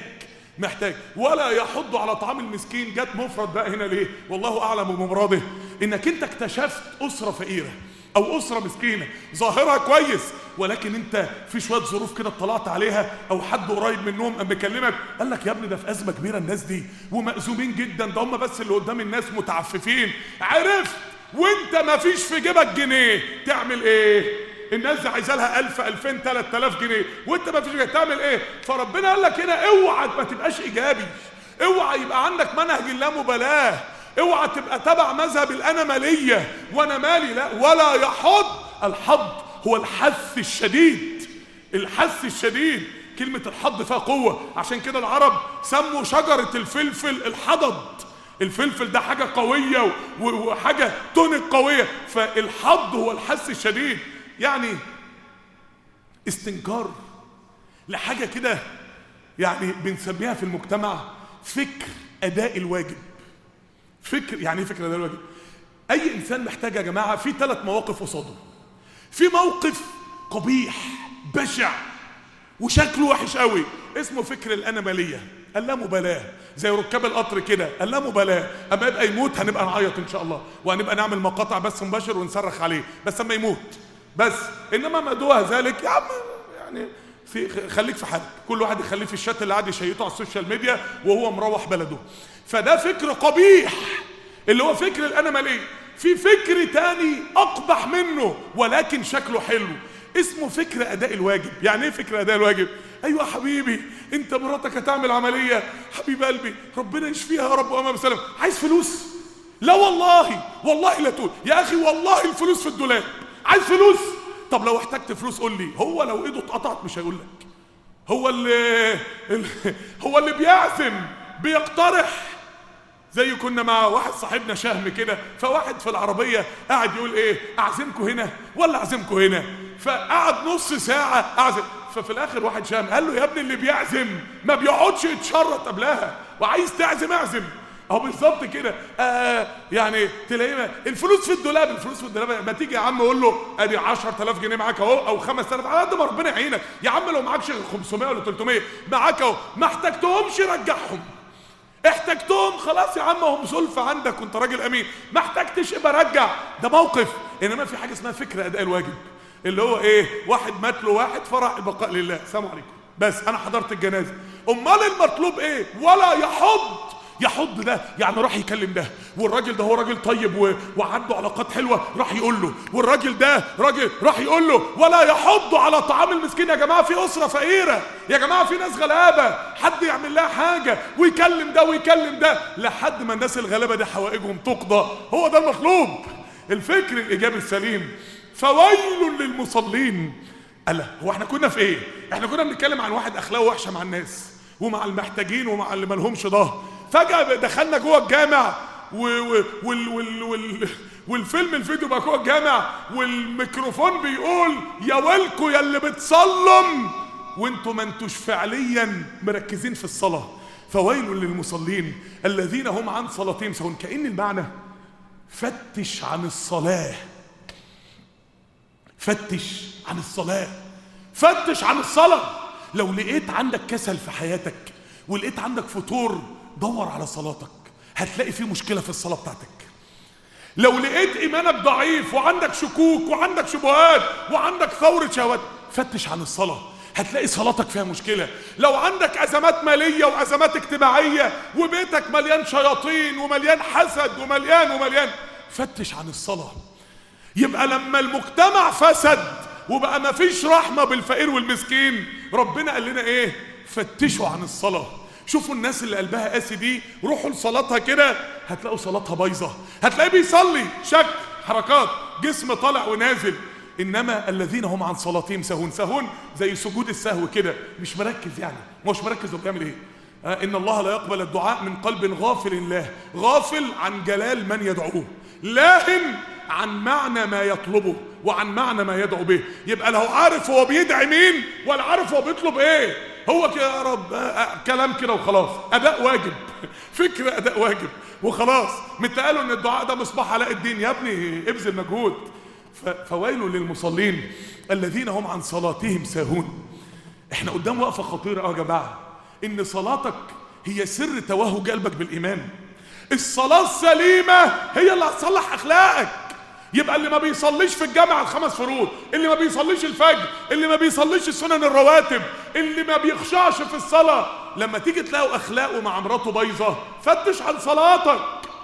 ولا يحض على طعام المسكين. جت مفرد بقى هنا ليه؟ والله اعلم بمراده. انك انت اكتشفت اسره فقيره او اسره مسكينه ظاهرها كويس، ولكن انت في شويه ظروف كده اطلعت عليها، او حد قريب منهم قام بيكلمك قال لك يا ابني ده في ازمه كبيره الناس دي ومأزومين جدا، ده هم بس اللي قدام الناس متعففين. عرفت وانت ما فيش في جيبك جنيه تعمل ايه؟ الناس دي عايزه لها 1000 2000 3000 جنيه وانت ما فيش، تعمل ايه؟ فربنا قال لك هنا اوعى ما تبقاش ايجابي، اوعى يبقى عندك منهج اللامبالاه، اوعى تبقى تبع مذهب الانا ماليه وانا مالي، لا. ولا يحض. الحض هو الحث الشديد. الحث الشديد، كلمه الحض فيها قوه. عشان كده العرب سموا شجره الفلفل الحضد. الفلفل ده حاجه قويه وحاجه تونك قويه. فالحض هو الحث الشديد، يعني استنكار لحاجة كده، يعني بنسميها في المجتمع فكر أداء الواجب. فكر يعني ايه فكر أداء الواجب؟ أي إنسان محتاج يا جماعة في 3 مواقف قصاده. في موقف قبيح بشع وشكله وحش قوي اسمه فكر الأنامالية، اللامبالاة، زي ركاب القطر كده، اللامبالاة. اما يبقى يموت هنبقى نعيط ان شاء الله، وهنبقى نعمل مقاطع بث مباشر ونصرخ عليه بس اما يموت بس. انما ما دون ذلك يا عم يعني خليك في حالك، كل واحد يخليه في الشات اللي قاعد يشيطه على السوشيال ميديا وهو مروح بلده. فده فكر قبيح اللي هو فكر الانماليه. في فكر تاني اقبح منه ولكن شكله حلو، اسمه فكر اداء الواجب. يعني ايه فكر اداء الواجب؟ ايوه حبيبي، انت مراتك هتعمل عمليه، حبيب قلبي ربنا يشفيها يا رب وامام سلام، عايز فلوس؟ لا والله، والله لا تقول يا اخي والله الفلوس في الدولاب، عايز فلوس؟ طب لو احتجت فلوس قول لي. هو لو ايده اتقطعت مش هيقول لك. هو اللي بيعزم بيقترح. زي كنا مع واحد صاحبنا شهم كده، فواحد في العربيه قاعد يقول ايه، اعزمكم هنا ولا اعزمكم هنا؟ فقعد نص ساعه اعزم. ففي الاخر واحد شهم قال له يا ابني اللي بيعزم ما بيقعدش يتشرط قبلها، وعايز تعزم اعزم. اهو بالظبط كده. يعني تلاقيه الفلوس في الدولاب، الفلوس في الدولاب. ما تيجي يا عم قول له ادي 10000 جنيه معاك اهو، او 5000 على قد ما ربنا يعينك يا عم. لو معاكش 500 ولا 300 معاك اهو، ما احتجتهمش رجعهم، احتجتهم خلاص يا عم هم سلفة عندك وانت راجل امين، ما احتجتش ابقى رجع. ده موقف. انما في حاجه اسمها فكر اداء الواجب، اللي هو ايه، واحد مات له واحد فرح البقاء لله، السلام عليكم بس انا حضرت الجنازه. امال المطلوب ايه؟ ولا يحض ده يعني راح يكلم ده، والراجل ده هو راجل طيب وعنده علاقات حلوه راح يقول له، والراجل ده راجل راح يقول له. ولا يحض على طعام المسكين. يا جماعه في اسره فقيره، يا جماعه في ناس غلابه، حد يعمل لها حاجه ويكلم ده ويكلم ده لحد ما الناس الغلابه دي حوائجهم تقضى. هو ده المطلوب، الفكر الايجابي السليم. فويل للمصلين. الله، هو احنا كنا في ايه؟ احنا كنا بنتكلم عن واحد اخلاقه وحشه مع الناس ومع المحتاجين ومع اللي مالهمش ظهر. فجأة دخلنا جوه الجامع والفيلم الفيديو بقى جوه الجامع، والميكروفون بيقول يا ويلكو يا اللي بتصلم وانتوا ما انتوش فعليا مركزين في الصلاة. فويل للمصلين الذين هم عن صلاتهم ساهون. كأن المعنى فتش عن الصلاة، فتش عن الصلاة، فتش عن الصلاة. لو لقيت عندك كسل في حياتك ولقيت عندك فتور، دور على صلاتك، هتلاقي في مشكلة في الصلاة بتاعتك. لو لقيت ايمانك ضعيف وعندك شكوك وعندك شبهات وعندك ثورة شهوات، فتش عن الصلاة، هتلاقي صلاتك فيها مشكلة. لو عندك ازمات مالية وازمات اجتماعية وبيتك مليان شياطين ومليان حسد ومليان، فتش عن الصلاة. يبقى لما المجتمع فسد وبقى مفيش رحمة بالفقير والمسكين، ربنا قال لنا ايه؟ فتشوا عن الصلاة. شوفوا الناس اللي قلبها قاسي دي، روحوا لصلاتها كده هتلاقوا صلاتها بايظة، هتلاقيه بيصلي شك حركات جسم طالع ونازل. انما الذين هم عن صلاتهم ساهون. ساهون زي سجود السهو كده، مش مركز، يعني مش مركز هو بيعمل ايه. ان الله لا يقبل الدعاء من قلب غافل الله، غافل عن جلال من يدعوه، لاهن عن معنى ما يطلبه وعن معنى ما يدعو به. يبقى لا هو عارف هو بيدعي مين ولا عارف هو بيطلب ايه، هو كده يا رب كلام كده وخلاص، اداء واجب فكر اداء واجب وخلاص. متقالوا ان الدعاء ده مصباح علاء الدين، يا ابني ابذل مجهود. فويل للمصلين الذين هم عن صلاتهم ساهون. احنا قدام وقفه خطيره يا جماعه، ان صلاتك هي سر توهج قلبك بالايمان. الصلاه السليمه هي اللي هتصلح اخلاقك. يبقى اللي ما بيصليش في الجامع ال5 فروض، اللي ما بيصليش الفجر، اللي ما بيصليش السنن الرواتب، اللي ما بيخشعش في الصلاة، لما تيجي تلاقوا اخلاقه مع مراته بايظه، فتش عن صلاتك.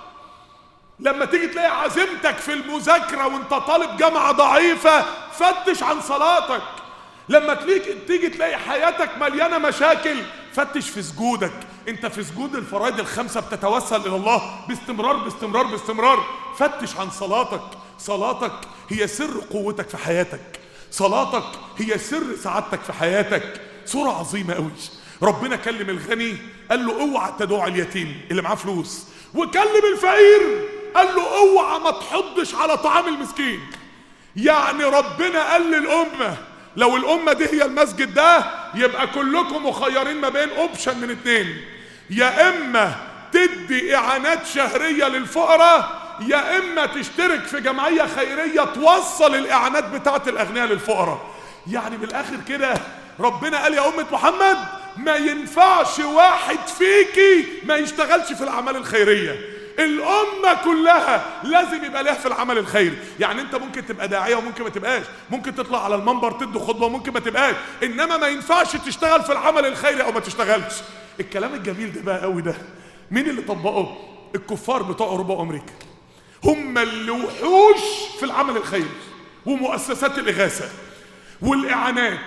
لما تيجي تلاقي عزيمتك في المذاكرة وانت طالب جامعة ضعيفة، فتش عن صلاتك. لما تيجي تلاقي حياتك مليانة مشاكل، فتش في سجودك. انت في سجود الفرائض ال5 بتتوسل الى الله باستمرار باستمرار باستمرار، فتش عن صلاتك. صلاتك هي سر قوتك في حياتك، صلاتك هي سر سعادتك في حياتك. سورة عظيمة قوي. ربنا كلم الغني قال له اوعى تدعو اليتيم اللي معاه فلوس، وكلم الفقير قال له اوعى ما تحضش على طعام المسكين. يعني ربنا قال للأمة لو الأمة دي هي المسجد ده، يبقى كلكم مخيرين ما بين اوبشن من 2، يا اما تدي اعانات شهرية للفقراء، يا اما تشترك في جمعية خيرية توصل الاعانات بتاعت الاغنياء للفقراء. يعني بالاخر كده ربنا قال يا امة محمد ما ينفعش واحد فيكي ما يشتغلش في الاعمال الخيرية. الامة كلها لازم يبقى لها في العمل الخيري. يعني انت ممكن تبقى داعية وممكن ما تبقاش، ممكن تطلع على المنبر تدي خطبة وممكن ما تبقاش، انما ما ينفعش تشتغل في العمل الخيري او ما تشتغلش. الكلام الجميل ده بقى قوي ده مين اللي طبقه؟ الكفار بتوع اوروبا وامريكا، هم اللي وحوش في العمل الخيري ومؤسسات الاغاثة والاعانات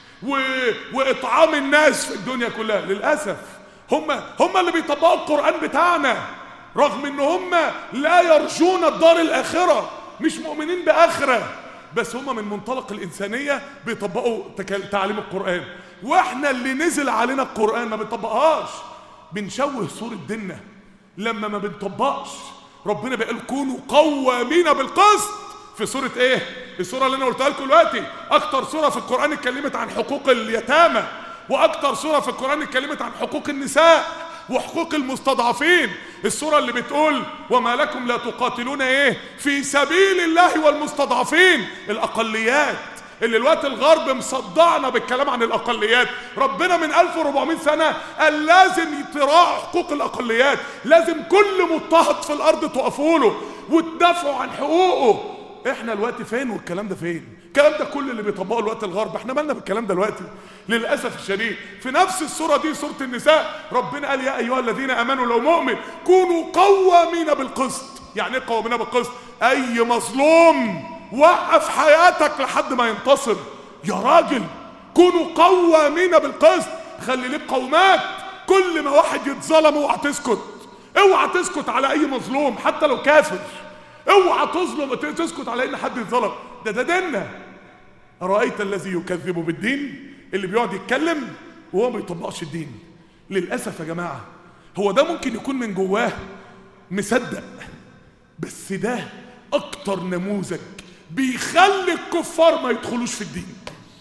واطعام الناس في الدنيا كلها. للاسف هم اللي بيطبقوا القرآن بتاعنا، رغم ان هم لا يرجون الدار الاخرة، مش مؤمنين باخرة، بس هم من منطلق الانسانية بيطبقوا تعاليم القرآن. واحنا اللي نزل علينا القرآن ما بنطبقهاش، بنشوه صورة ديننا لما ما بنطبقش. ربنا بيقول كونوا قوامين بالقسط في سورة ايه؟ السورة اللي انا قلتها لكم دلوقتي، اكتر سورة في القرآن اتكلمت عن حقوق اليتامى، واكتر سورة في القرآن اتكلمت عن حقوق النساء وحقوق المستضعفين. السورة اللي بتقول وما لكم لا تقاتلون ايه في سبيل الله والمستضعفين، الاقليات اللي الوقت الغرب مصدعنا بالكلام عن الاقليات. ربنا من 1400 سنة قال لازم تراعوا حقوق الاقليات، لازم كل مضطهد في الارض تقفوا له وتدافعوا عن حقوقه. احنا الوقت فين والكلام ده فين؟ الكلام ده كل اللي بيطبقه الوقت الغرب، احنا مالنا بالكلام ده دلوقتي للاسف الشديد. في نفس السوره دي سوره النساء ربنا قال يا ايها الذين امنوا لو مؤمن كونوا قوامين بالقسط. يعني ايه قوامين بالقسط؟ اي مظلوم وقف حياتك لحد ما ينتصر يا راجل. كونوا قوامين بالقسط، خلي ليك قومات، كل ما واحد يتظلم اوعى تسكت، اوعى تسكت على اي مظلوم حتى لو كافر، اوعى تظلم تسكت على ان حد يتظلم. ده ديننا. أرأيت الذي يكذب بالدين؟ اللي بيقعد يتكلم وهو ما يطبقش الدين. للأسف يا جماعة هو ده ممكن يكون من جواه مصدق، بس ده أكتر نموذج بيخلي الكفار ما يدخلوش في الدين.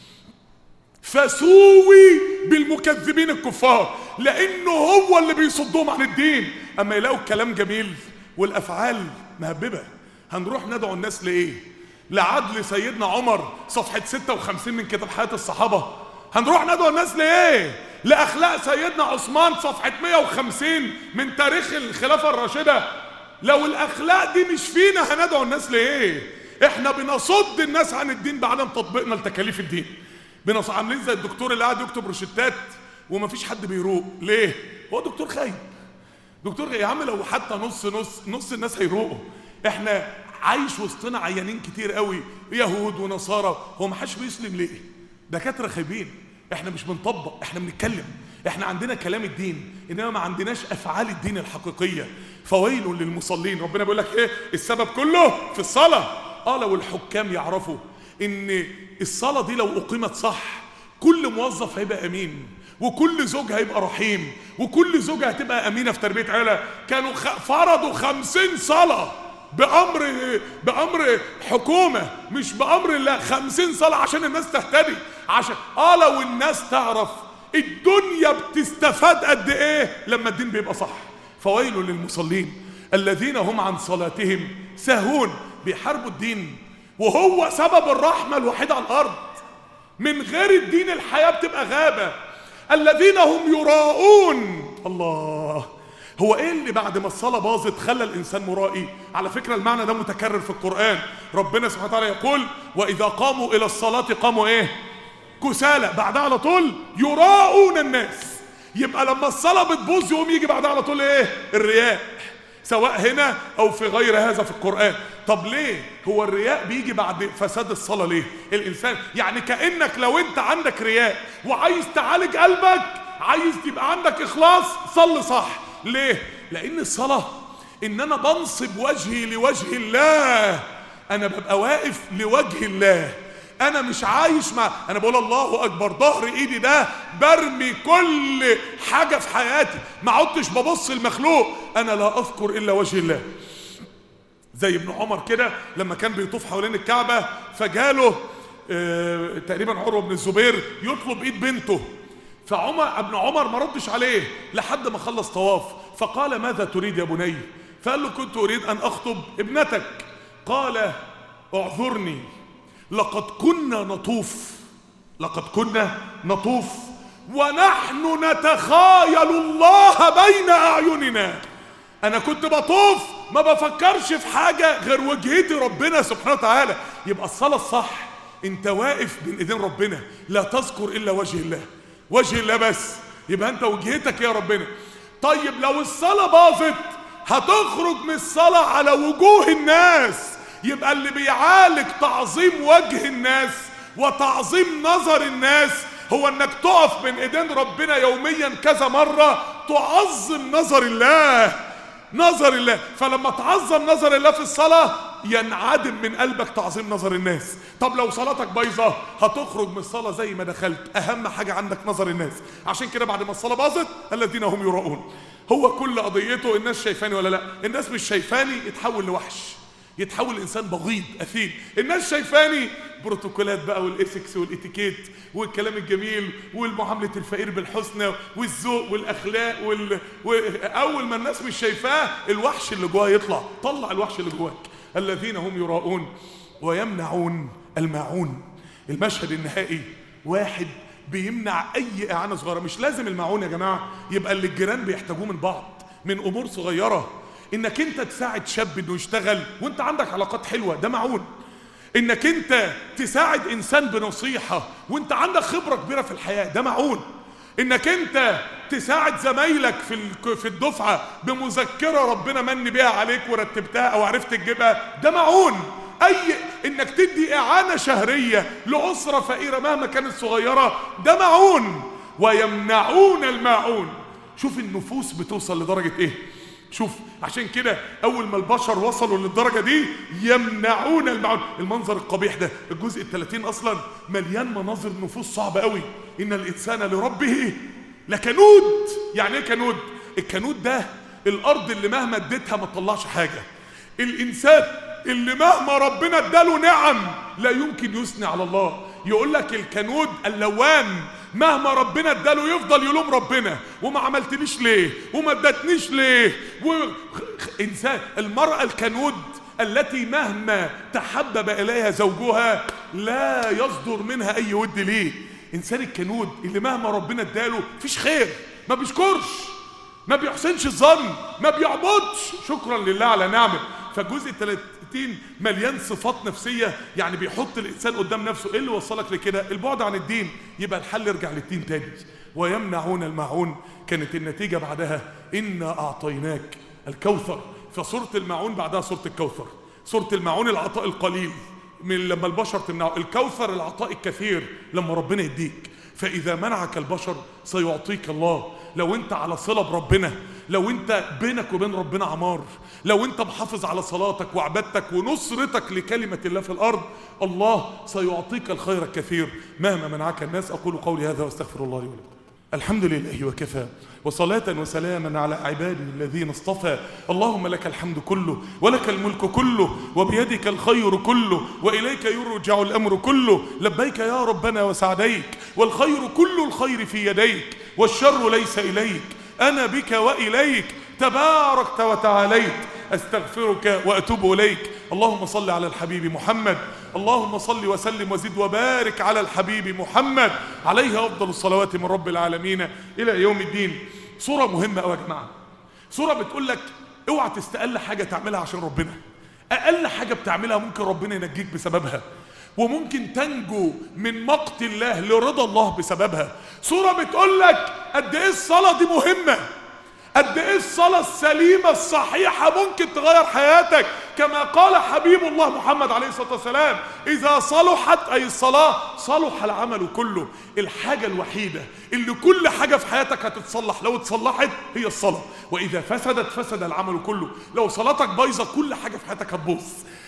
فسوي بالمكذبين الكفار، لأنه هو اللي بيصدهم عن الدين. أما يلاقوا الكلام جميل والأفعال مهببة. هنروح ندعو الناس لإيه؟ لعدل سيدنا عمر صفحة 56 من كتاب حياة الصحابة. هنروح ندعو الناس لإيه؟ لأخلاق سيدنا عثمان صفحة 150 من تاريخ الخلافة الراشدة. لو الأخلاق دي مش فينا هندعو الناس لإيه؟ احنا بنصد الناس عن الدين بعدم تطبيقنا لتكاليف الدين. عاملين زي الدكتور اللي قاعد يكتب روشتات ومفيش حد بيروق. ليه؟ هو دكتور خايب. دكتور يا عم لو حتى نص الناس هيروقوا. احنا عايش وسطنا عيانين كتير قوي، يهود ونصارى، هو ما حدش بيسلم ليه؟ دكاتره خايبين. احنا مش بنطبق، احنا بنتكلم، احنا عندنا كلام الدين انما ما عندناش افعال الدين الحقيقيه. فويل للمصلين. ربنا بيقول لك ايه؟ السبب كله في الصلاه. لو الحكام يعرفوا ان الصلاه دي لو اقيمت صح كل موظف هيبقى امين، وكل زوج هيبقى رحيم، وكل زوجة هتبقى امينه في تربيه عيالها. كانوا فرضوا 50 صلاه بأمر حكومة، مش بأمر الله. 50 صلاة عشان الناس تهتدي، عشان لو الناس تعرف الدنيا بتستفاد قد ايه لما الدين بيبقى صح. فويل للمصلين الذين هم عن صلاتهم ساهون. بيحاربوا الدين وهو سبب الرحمة الوحيدة على الأرض. من غير الدين الحياة بتبقى غابة. الذين هم يراؤون. الله، هو ايه اللي بعد ما الصلاة باظت خلى الانسان مرائي؟ على فكرة المعنى ده متكرر في القرآن. ربنا سبحانه وتعالى يقول واذا قاموا الى الصلاة قاموا ايه؟ كسالى. بعدها على طول يراؤون الناس. يبقى لما الصلاة بتبوظ يقوم يجي بعدها على طول ايه؟ الرياء، سواء هنا او في غير هذا في القرآن. طب ليه هو الرياء بيجي بعد فساد الصلاة؟ ليه الانسان يعني كأنك لو انت عندك رياء وعايز تعالج قلبك، عايز تبقى عندك اخلاص، صل صح. ليه؟ لان الصلاة ان انا بنصب وجهي لوجه الله، انا ببقى واقف لوجه الله، انا مش عايش مع، انا بقول الله اكبر، ظهر ايدي ده برمي كل حاجة في حياتي، ما عدتش ببص المخلوق، انا لا اذكر الا وجه الله. زي ابن عمر كده لما كان بيطوف حوالين الكعبة فجاله تقريبا عروة بن الزبير يطلب ايد بنته، ابن عمر ما ردش عليه لحد ما خلص طواف، فقال ماذا تريد يا بني؟ فقال له كنت اريد ان اخطب ابنتك. قال اعذرني، لقد كنا نطوف ونحن نتخايل الله بين اعيننا. انا كنت بطوف ما بفكرش في حاجة غير وجهتي ربنا سبحانه وتعالى. يبقى الصلاة الصح انت واقف بين ايدين ربنا، لا تذكر الا وجه الله، وجه الله بس، يبقى انت وجهتك يا ربنا. طيب لو الصلاة باظت هتخرج من الصلاة على وجوه الناس، يبقى اللي بيعالج تعظيم وجه الناس وتعظيم نظر الناس هو انك تقف بين ايدين ربنا يوميا كذا مرة تعظم نظر الله، نظر الله. فلما تعظم نظر الله في الصلاة ينعدم من قلبك تعظيم نظر الناس. طب لو صلاتك بايظة هتخرج من الصلاة زي ما دخلت، اهم حاجة عندك نظر الناس. عشان كده بعد ما الصلاة باظت الذين هم يراؤون، هو كل قضيته الناس شايفاني ولا لا. الناس مش شايفاني يتحول لوحش، يتحول لإنسان بغيض أثيم. الناس شايفاني بروتوكولات بقى والإيثكس والإتيكيت والكلام الجميل والمعاملة الفقير بالحسنى والذوق والأخلاق أول ما الناس مش شايفاه الوحش اللي جواه يطلع. طلع الوحش اللي جواك. الذين هم يراؤون ويمنعون الماعون. المشهد النهائي واحد بيمنع أي إعانة صغيرة. مش لازم الماعون يا جماعة يبقى اللي الجيران بيحتاجوه من بعض، من أمور صغيرة. انك انت تساعد شاب انه يشتغل وانت عندك علاقات حلوة، ده معون. انك انت تساعد انسان بنصيحة وانت عندك خبرة كبيرة في الحياة، ده معون. انك انت تساعد زمايلك في الدفعة بمذكرة ربنا من بيها عليك ورتبتها او عرفت تجيبها، ده معون. انك تدي اعانة شهرية لأسرة فقيرة مهما كانت صغيرة، ده معون. ويمنعون الماعون. شوف النفوس بتوصل لدرجة ايه. شوف عشان كده اول ما البشر وصلوا للدرجة دي يمنعون الماعون. المنظر القبيح ده الجزء 30 اصلا مليان مناظر نفوس صعبة قوي. ان الانسان لربه لكنود. يعني ايه كنود؟ الكنود ده الارض اللي مهما اديتها ما تطلعش حاجة. الانسان اللي مهما ربنا اداله نعم لا يمكن يثني على الله. يقول لك الكنود اللوام، مهما ربنا اداله يفضل يلوم ربنا، وما عملتنيش ليه وما ادتنيش ليه. انسان المرأة الكنود التي مهما تحبب اليها زوجها لا يصدر منها اي ود ليه. انسان الكنود اللي مهما ربنا اداله فيش خير، ما بيشكرش، ما بيحسنش الظن، ما بيعبدش شكرا لله على نعمه. فالجزء 30 مليان صفات نفسية، يعني بيحط الإنسان قدام نفسه. إيه اللي وصلك لكده؟ البعد عن الدين. يبقى الحل يرجع للدين تاني. ويمنعون الماعون كانت النتيجة بعدها إنا أعطيناك الكوثر. فسورة الماعون بعدها سورة الكوثر. سورة الماعون العطاء القليل من لما البشر تمنعه، الكوثر العطاء الكثير لما ربنا يديك. فإذا منعك البشر سيعطيك الله. لو انت على صلة بربنا، لو انت بينك وبين ربنا عمار، لو انت محافظ على صلاتك وعبادتك ونصرتك لكلمة الله في الأرض، الله سيعطيك الخير الكثير مهما منعك الناس. أقول قولي هذا واستغفر الله لي ولكم. الحمد لله وكفى، وصلاة وسلاما على عباده الذين اصطفى. اللهم لك الحمد كله ولك الملك كله وبيدك الخير كله وإليك يرجع الأمر كله. لبيك يا ربنا وسعديك، والخير كل الخير في يديك والشر ليس إليك. أنا بك وإليك تباركت وتعاليت. أستغفرك وأتوب إليك. اللهم صل على الحبيب محمد. اللهم صل وسلم وزد وبارك على الحبيب محمد عليه أفضل الصلوات من رب العالمين إلى يوم الدين. صورة مهمة أوي يا جماعة. صورة بتقول لك اوعى تستقل حاجة تعملها عشان ربنا. أقل حاجة بتعملها ممكن ربنا ينجيك بسببها، وممكن تنجو من مقت الله لرضا الله بسببها. صورة بتقول لك قد ايه الصلاة دي مهمة، قد ايه الصلاة السليمة الصحيحة ممكن تغير حياتك. كما قال حبيب الله محمد عليه الصلاة والسلام: إذا صلحت أي الصلاة صلح العمل كله. الحاجة الوحيدة اللي كل حاجة في حياتك هتتصلح لو اتصلحت هي الصلاة، وإذا فسدت فسد العمل كله. لو صلاتك بايظة كل حاجة في حياتك هتبوظ.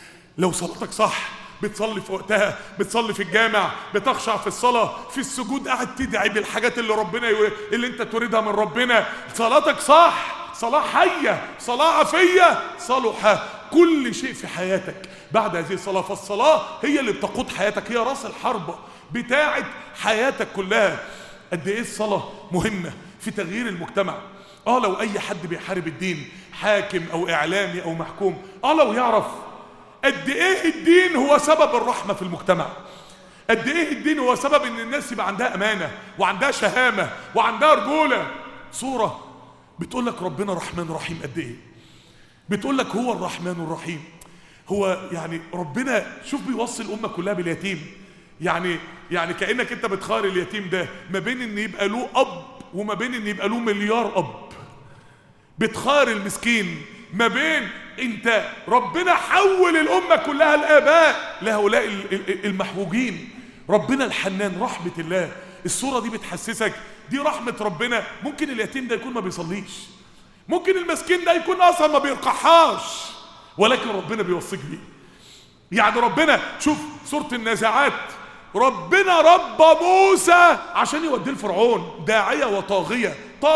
لو صلاتك صح، بتصلي في وقتها، بتصلي في الجامع، بتخشع في الصلاة، في السجود قاعد تدعي بالحاجات اللي انت تريدها من ربنا، صلاتك صح، صلاة حية، صلاة عفية، صلح كل شيء في حياتك بعد هذه الصلاة. فالصلاة هي اللي بتقود حياتك، هي راس الحربة بتاعت حياتك كلها. قد ايه الصلاة مهمة في تغيير المجتمع. لو اي حد بيحارب الدين، حاكم او اعلامي او محكوم، لو يعرف قد ايه الدين هو سبب الرحمة في المجتمع، قد ايه الدين هو سبب ان الناس يبقى عندها امانة وعندها شهامة وعندها رجولة. صورة بتقول لك ربنا رحمن رحيم قد ايه. بتقول لك هو الرحمن الرحيم. هو يعني ربنا شوف بيوصي الأمة كلها باليتيم. يعني كأنك انت بتخير اليتيم ده ما بين ان يبقى له أب وما بين ان يبقى له مليار أب. بتخير المسكين ما بين انت ربنا حول الأمة كلها الآباء لهؤلاء المحوجين. ربنا الحنان، رحمة الله. الصورة دي بتحسسك دي رحمة ربنا. ممكن اليتيم ده يكون ما بيصليش، ممكن المسكين ده يكون اصلا ما بيرقحاش، ولكن ربنا بيوصيك بيه. يعني ربنا شوف سورة النازعات، ربنا ربى موسى عشان يوديه لفرعون داعية وطاغية.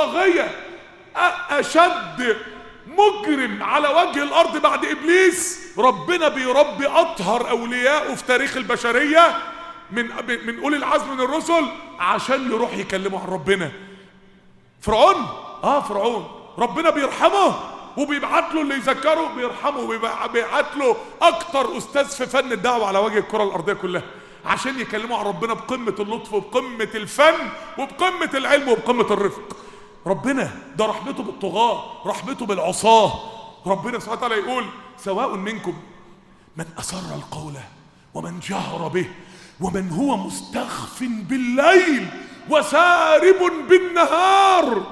أشد مجرم على وجه الأرض بعد إبليس، ربنا بيربي أطهر أولياءه في تاريخ البشرية من أولي العزم من الرسل عشان يروح يكلموا عن ربنا. فرعون فرعون ربنا بيرحمه وبيبعت له اللي يذكره، بيرحمه وبيبعت له أكتر أستاذ في فن الدعوة على وجه الكرة الأرضية كلها عشان يكلموا عن ربنا بقمة اللطف وبقمة الفن وبقمة العلم وبقمة الرفق. ربنا ده رحمته بالطغاة، رحمته بالعصاة. ربنا سبحانه وتعالى يقول سواء منكم من أسر القول ومن جهر به ومن هو مستخف بالليل وسارب بالنهار.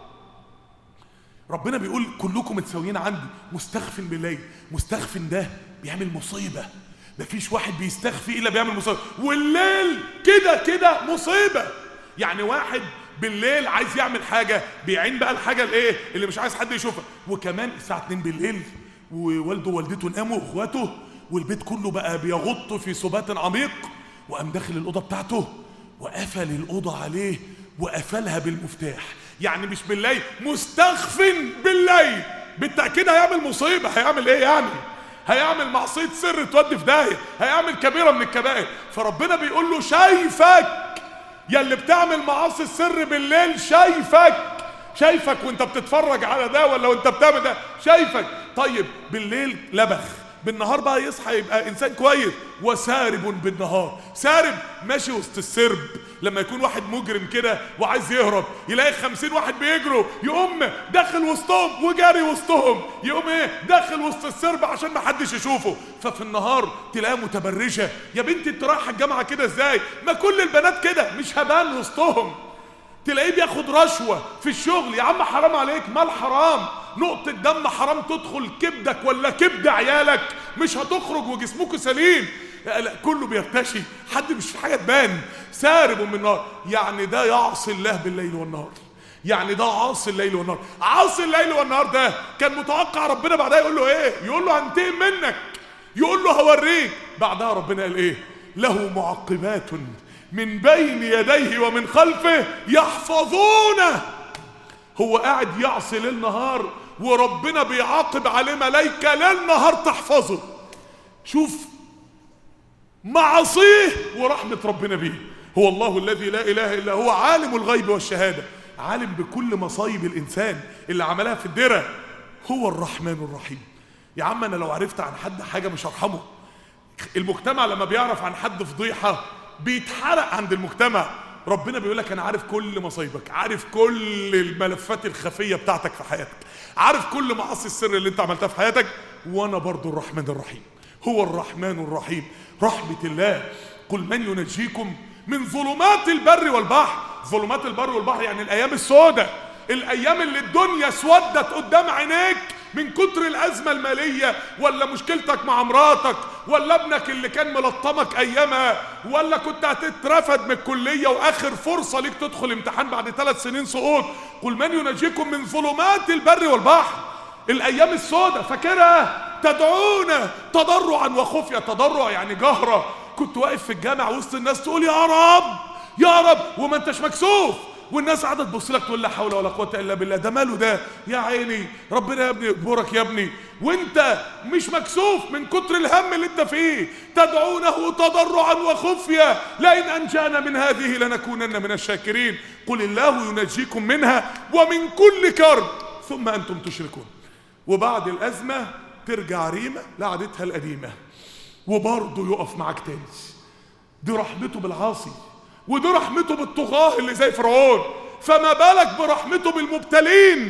ربنا بيقول كلكم متساويين عندي. مستخف بالليل، مستخف ده بيعمل مصيبة، مفيش واحد بيستخفي إلا بيعمل مصيبة، والليل كده مصيبة. يعني واحد بالليل عايز يعمل حاجة بيعين بقى الحاجة اللي مش عايز حد يشوفها، وكمان الساعة 2 بالليل ووالده ووالدته ناموا واخواته والبيت كله بقى بيغط في سبات عميق، وقام داخل الأوضة بتاعته وقفل الأوضة عليه وقفلها بالمفتاح. يعني مش بالليل، مستخف بالليل، بالتأكيد هيعمل مصيبة. هيعمل ايه يعني؟ هيعمل معصية سر تودي في داهية، هيعمل كبيرة من الكبائر. فربنا بيقول له شايفك يا اللي بتعمل معاصي السر بالليل، شايفك وانت بتتفرج على ده ولا وانت بتعمل ده، شايفك. طيب بالليل لبخ، بالنهار بقى يصحى يبقى انسان كويس. وسارب بالنهار، سارب ماشي وسط السرب. لما يكون واحد مجرم كده وعايز يهرب يلاقي 50 واحد بيجروا، يقوم داخل وسطهم وجاري وسطهم، يقوم داخل وسط السرب عشان ما حدش يشوفه. ففي النهار تلاقيها متبرجة. يا بنتي انت رايحه الجامعه كده ازاي؟ ما كل البنات كده، مش هبان وسطهم. تلاقيه بياخد رشوة في الشغل. يا عم حرام عليك، مال حرام؟ نقطة دم حرام تدخل كبدك ولا كبد عيالك مش هتخرج وجسمك سليم. لا كله بيرتشي، حد مش في حاجة تبان. سارب من النار، يعني ده يعصي الله بالليل والنهار. يعني ده عاصي الليل والنهار. عاصي الليل والنهار ده كان متوقع ربنا بعدها يقول له ايه؟ يقول له هنتقم منك، يقول له هوريك. بعدها ربنا قال ايه؟ له معقبات من بين يديه ومن خلفه يحفظونه. هو قاعد يعصي ليل نهار وربنا بيعاقب عليه ملايكة ليل نهار تحفظه. شوف معصيه ورحمة ربنا بيه. هو الله الذي لا إله إلا هو عالم الغيب والشهادة، عالم بكل مصايب الإنسان اللي عملها في الدرة. هو الرحمن الرحيم. يا عم أنا لو عرفت عن حد حاجة مش هرحمه. المجتمع لما بيعرف عن حد فضيحة بيتحرق عند المجتمع. ربنا بيقول لك انا عارف كل مصايبك، عارف كل الملفات الخفيه بتاعتك في حياتك، عارف كل معاصي السر اللي انت عملتها في حياتك، وانا برضو الرحمن الرحيم. هو الرحمن الرحيم. رحمه الله. قل من ينجيكم من ظلمات البر والبحر. ظلمات البر والبحر يعني الايام السوداء، الايام اللي الدنيا اسودت قدام عينيك من كتر الازمه الماليه، ولا مشكلتك مع مراتك، ولا ابنك اللي كان ملطمك ايامها، ولا كنت هتترفد من الكليه واخر فرصه ليك تدخل امتحان بعد 3 سنين سقوط. قل من ينجيكم من ظلمات البر والبحر. الايام السوداء فاكرها؟ تدعونا تضرعا وخفيه. تضرع يعني جهره. كنت واقف في الجامع وسط الناس تقول يا رب يا رب وما انتش مكسوف، والناس قاعده تبص لك تقول لا حول ولا قوه الا بالله. ده ماله ده يا عيني؟ ربنا يا ابني يجبرك يا ابني، وانت مش مكسوف من كتر الهم اللي انت فيه. تدعونه تضرعا وخفيه لئن انجانا من هذه لنكونن من الشاكرين. قل الله ينجيكم منها ومن كل كرب ثم انتم تشركون. وبعد الازمه ترجع ريمه لعادتها القديمه وبرضه يقف معاك تاني. دي رحمته بالعاصي، ودي رحمته بالطغاة اللي زي فرعون، فما بالك برحمته بالمبتلين.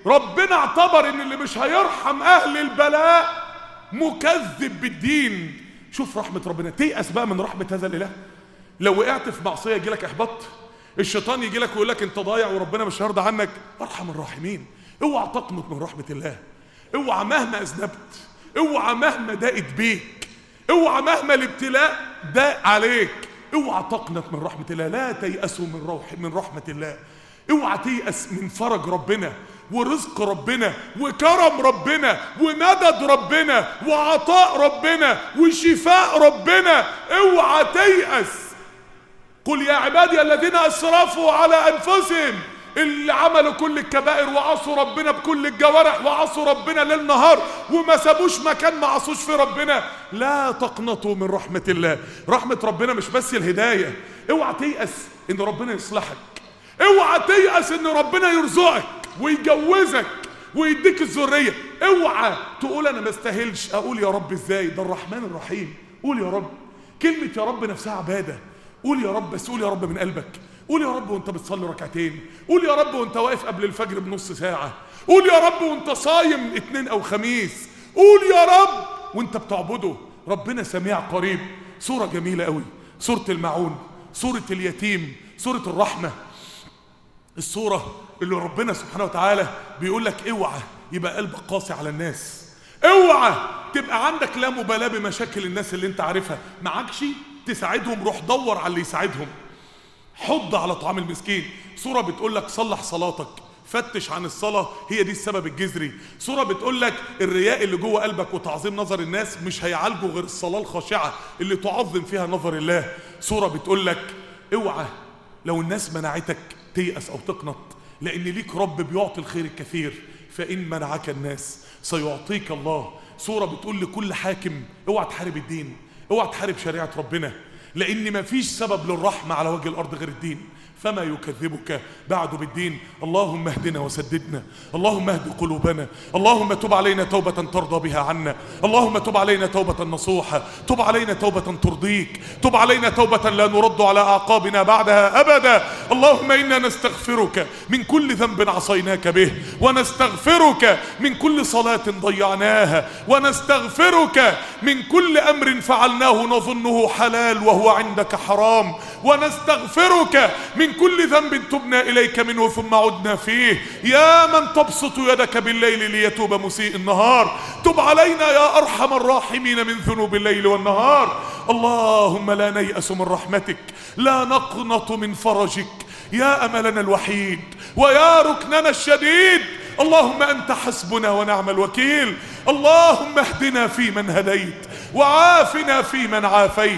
ربنا اعتبر ان اللي مش هيرحم اهل البلاء مكذب بالدين. شوف رحمة ربنا. تيأس بقى من رحمة هذا الاله. لو وقعت في معصية يجيلك احباط، الشيطان يجيلك ويقول لك انت ضايع وربنا مش هيرضى عنك. ارحم الراحمين. اوعى تقنط من رحمة الله. اوعى مهما اذنبت، اوعى مهما ضاقت بيك، اوعى مهما الابتلاء ضاق عليك، اوعى تقنط من رحمة الله. لا تيأسوا من رحمة الله. اوعى تيأس من فرج ربنا ورزق ربنا وكرم ربنا ومدد ربنا وعطاء ربنا وشفاء ربنا. اوعى تيأس. قل يا عبادي الذين اسرفوا على انفسهم، اللي عملوا كل الكبائر وعصوا ربنا بكل الجوارح وعصوا ربنا ليل نهار وما سابوش مكان ما عصوش في ربنا، لا تقنطوا من رحمة الله. رحمة ربنا مش بس الهداية. اوعى تيأس ان ربنا يصلحك، اوعى تيأس ان ربنا يرزقك ويجوزك ويديك الذرية. اوعى تقول انا ما استاهلش. اقول يا رب ازاي؟ ده الرحمن الرحيم. قول يا رب. كلمة يا رب نفسها عبادة. قول يا رب، بس قول يا رب من قلبك. قول يا رب وانت بتصلي ركعتين. قول يا رب وانت واقف قبل الفجر بنص ساعة. قول يا رب وانت صايم اثنين او خميس. قول يا رب وانت بتعبده. ربنا سميع قريب. سورة جميلة قوي، سورة الماعون، سورة اليتيم، سورة الرحمة. السورة اللي ربنا سبحانه وتعالى بيقول لك اوعى يبقى قلبك قاسي على الناس. اوعى تبقى عندك لا مبالاة بمشاكل الناس اللي انت عارفها. معكش تساعدهم، روح دور على اللي يساعدهم. حض على طعام المسكين. سورة بتقول لك صلح صلاتك، فتش عن الصلاة، هي دي السبب الجذري. سورة بتقول لك الرياء اللي جوه قلبك وتعظيم نظر الناس مش هيعالجوا غير الصلاة الخاشعة اللي تعظم فيها نظر الله. سورة بتقول لك اوعى لو الناس منعتك تيأس او تقنط، لان ليك رب بيعطي الخير الكثير. فإن منعك الناس سيعطيك الله. سورة بتقول لكل حاكم اوعى تحارب الدين، اوعى تحارب شريعة ربنا، لأن مفيش سبب للرحمة على وجه الأرض غير الدين. فما يكذبك بعد بالدين. اللهم اهدنا وسددنا، اللهم اهد قلوبنا، اللهم تب علينا توبة ترضى بها عنا، اللهم تب علينا توبة نصوحة، تب علينا توبة ترضيك، تب علينا توبة لا نرد على أعقابنا بعدها أبدا. اللهم إنا نستغفرك من كل ذنب عصيناك به، ونستغفرك من كل صلاة ضيعناها، ونستغفرك من كل أمر فعلناه نظنه حلال وهو عندك حرام، ونستغفرك من كل ذنب تبنا إليك منه ثم عدنا فيه. يا من تبسط يدك بالليل ليتوب مسيء النهار، تب علينا يا أرحم الراحمين من ذنوب الليل والنهار. اللهم لا نيأس من رحمتك، لا نقنط من فرجك، يا أملنا الوحيد ويا ركننا الشديد. اللهم أنت حسبنا ونعم الوكيل. اللهم اهدنا فيمن هديت، وعافنا فيمن عافيت،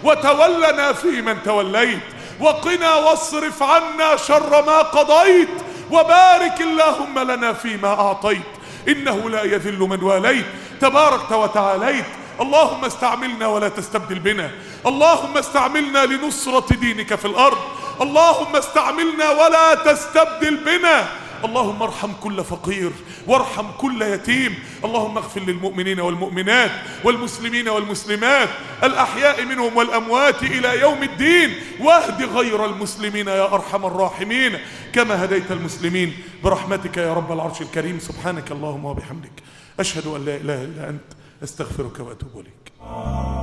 وتولنا فيمن توليت، وقنا واصرف عنا شر ما قضيت، وبارك اللهم لنا فيما أعطيت، إنه لا يذل من واليت تباركت وتعاليت. اللهم استعملنا ولا تستبدل بنا، اللهم استعملنا لنصرة دينك في الأرض، اللهم استعملنا ولا تستبدل بنا. اللهم ارحم كل فقير وارحم كل يتيم. اللهم اغفر للمؤمنين والمؤمنات والمسلمين والمسلمات الأحياء منهم والأموات إلى يوم الدين، واهد غير المسلمين يا أرحم الراحمين كما هديت المسلمين برحمتك يا رب العرش الكريم. سبحانك اللهم وبحمدك، أشهد أن لا إله إلا أنت، أستغفرك وأتوب إليك.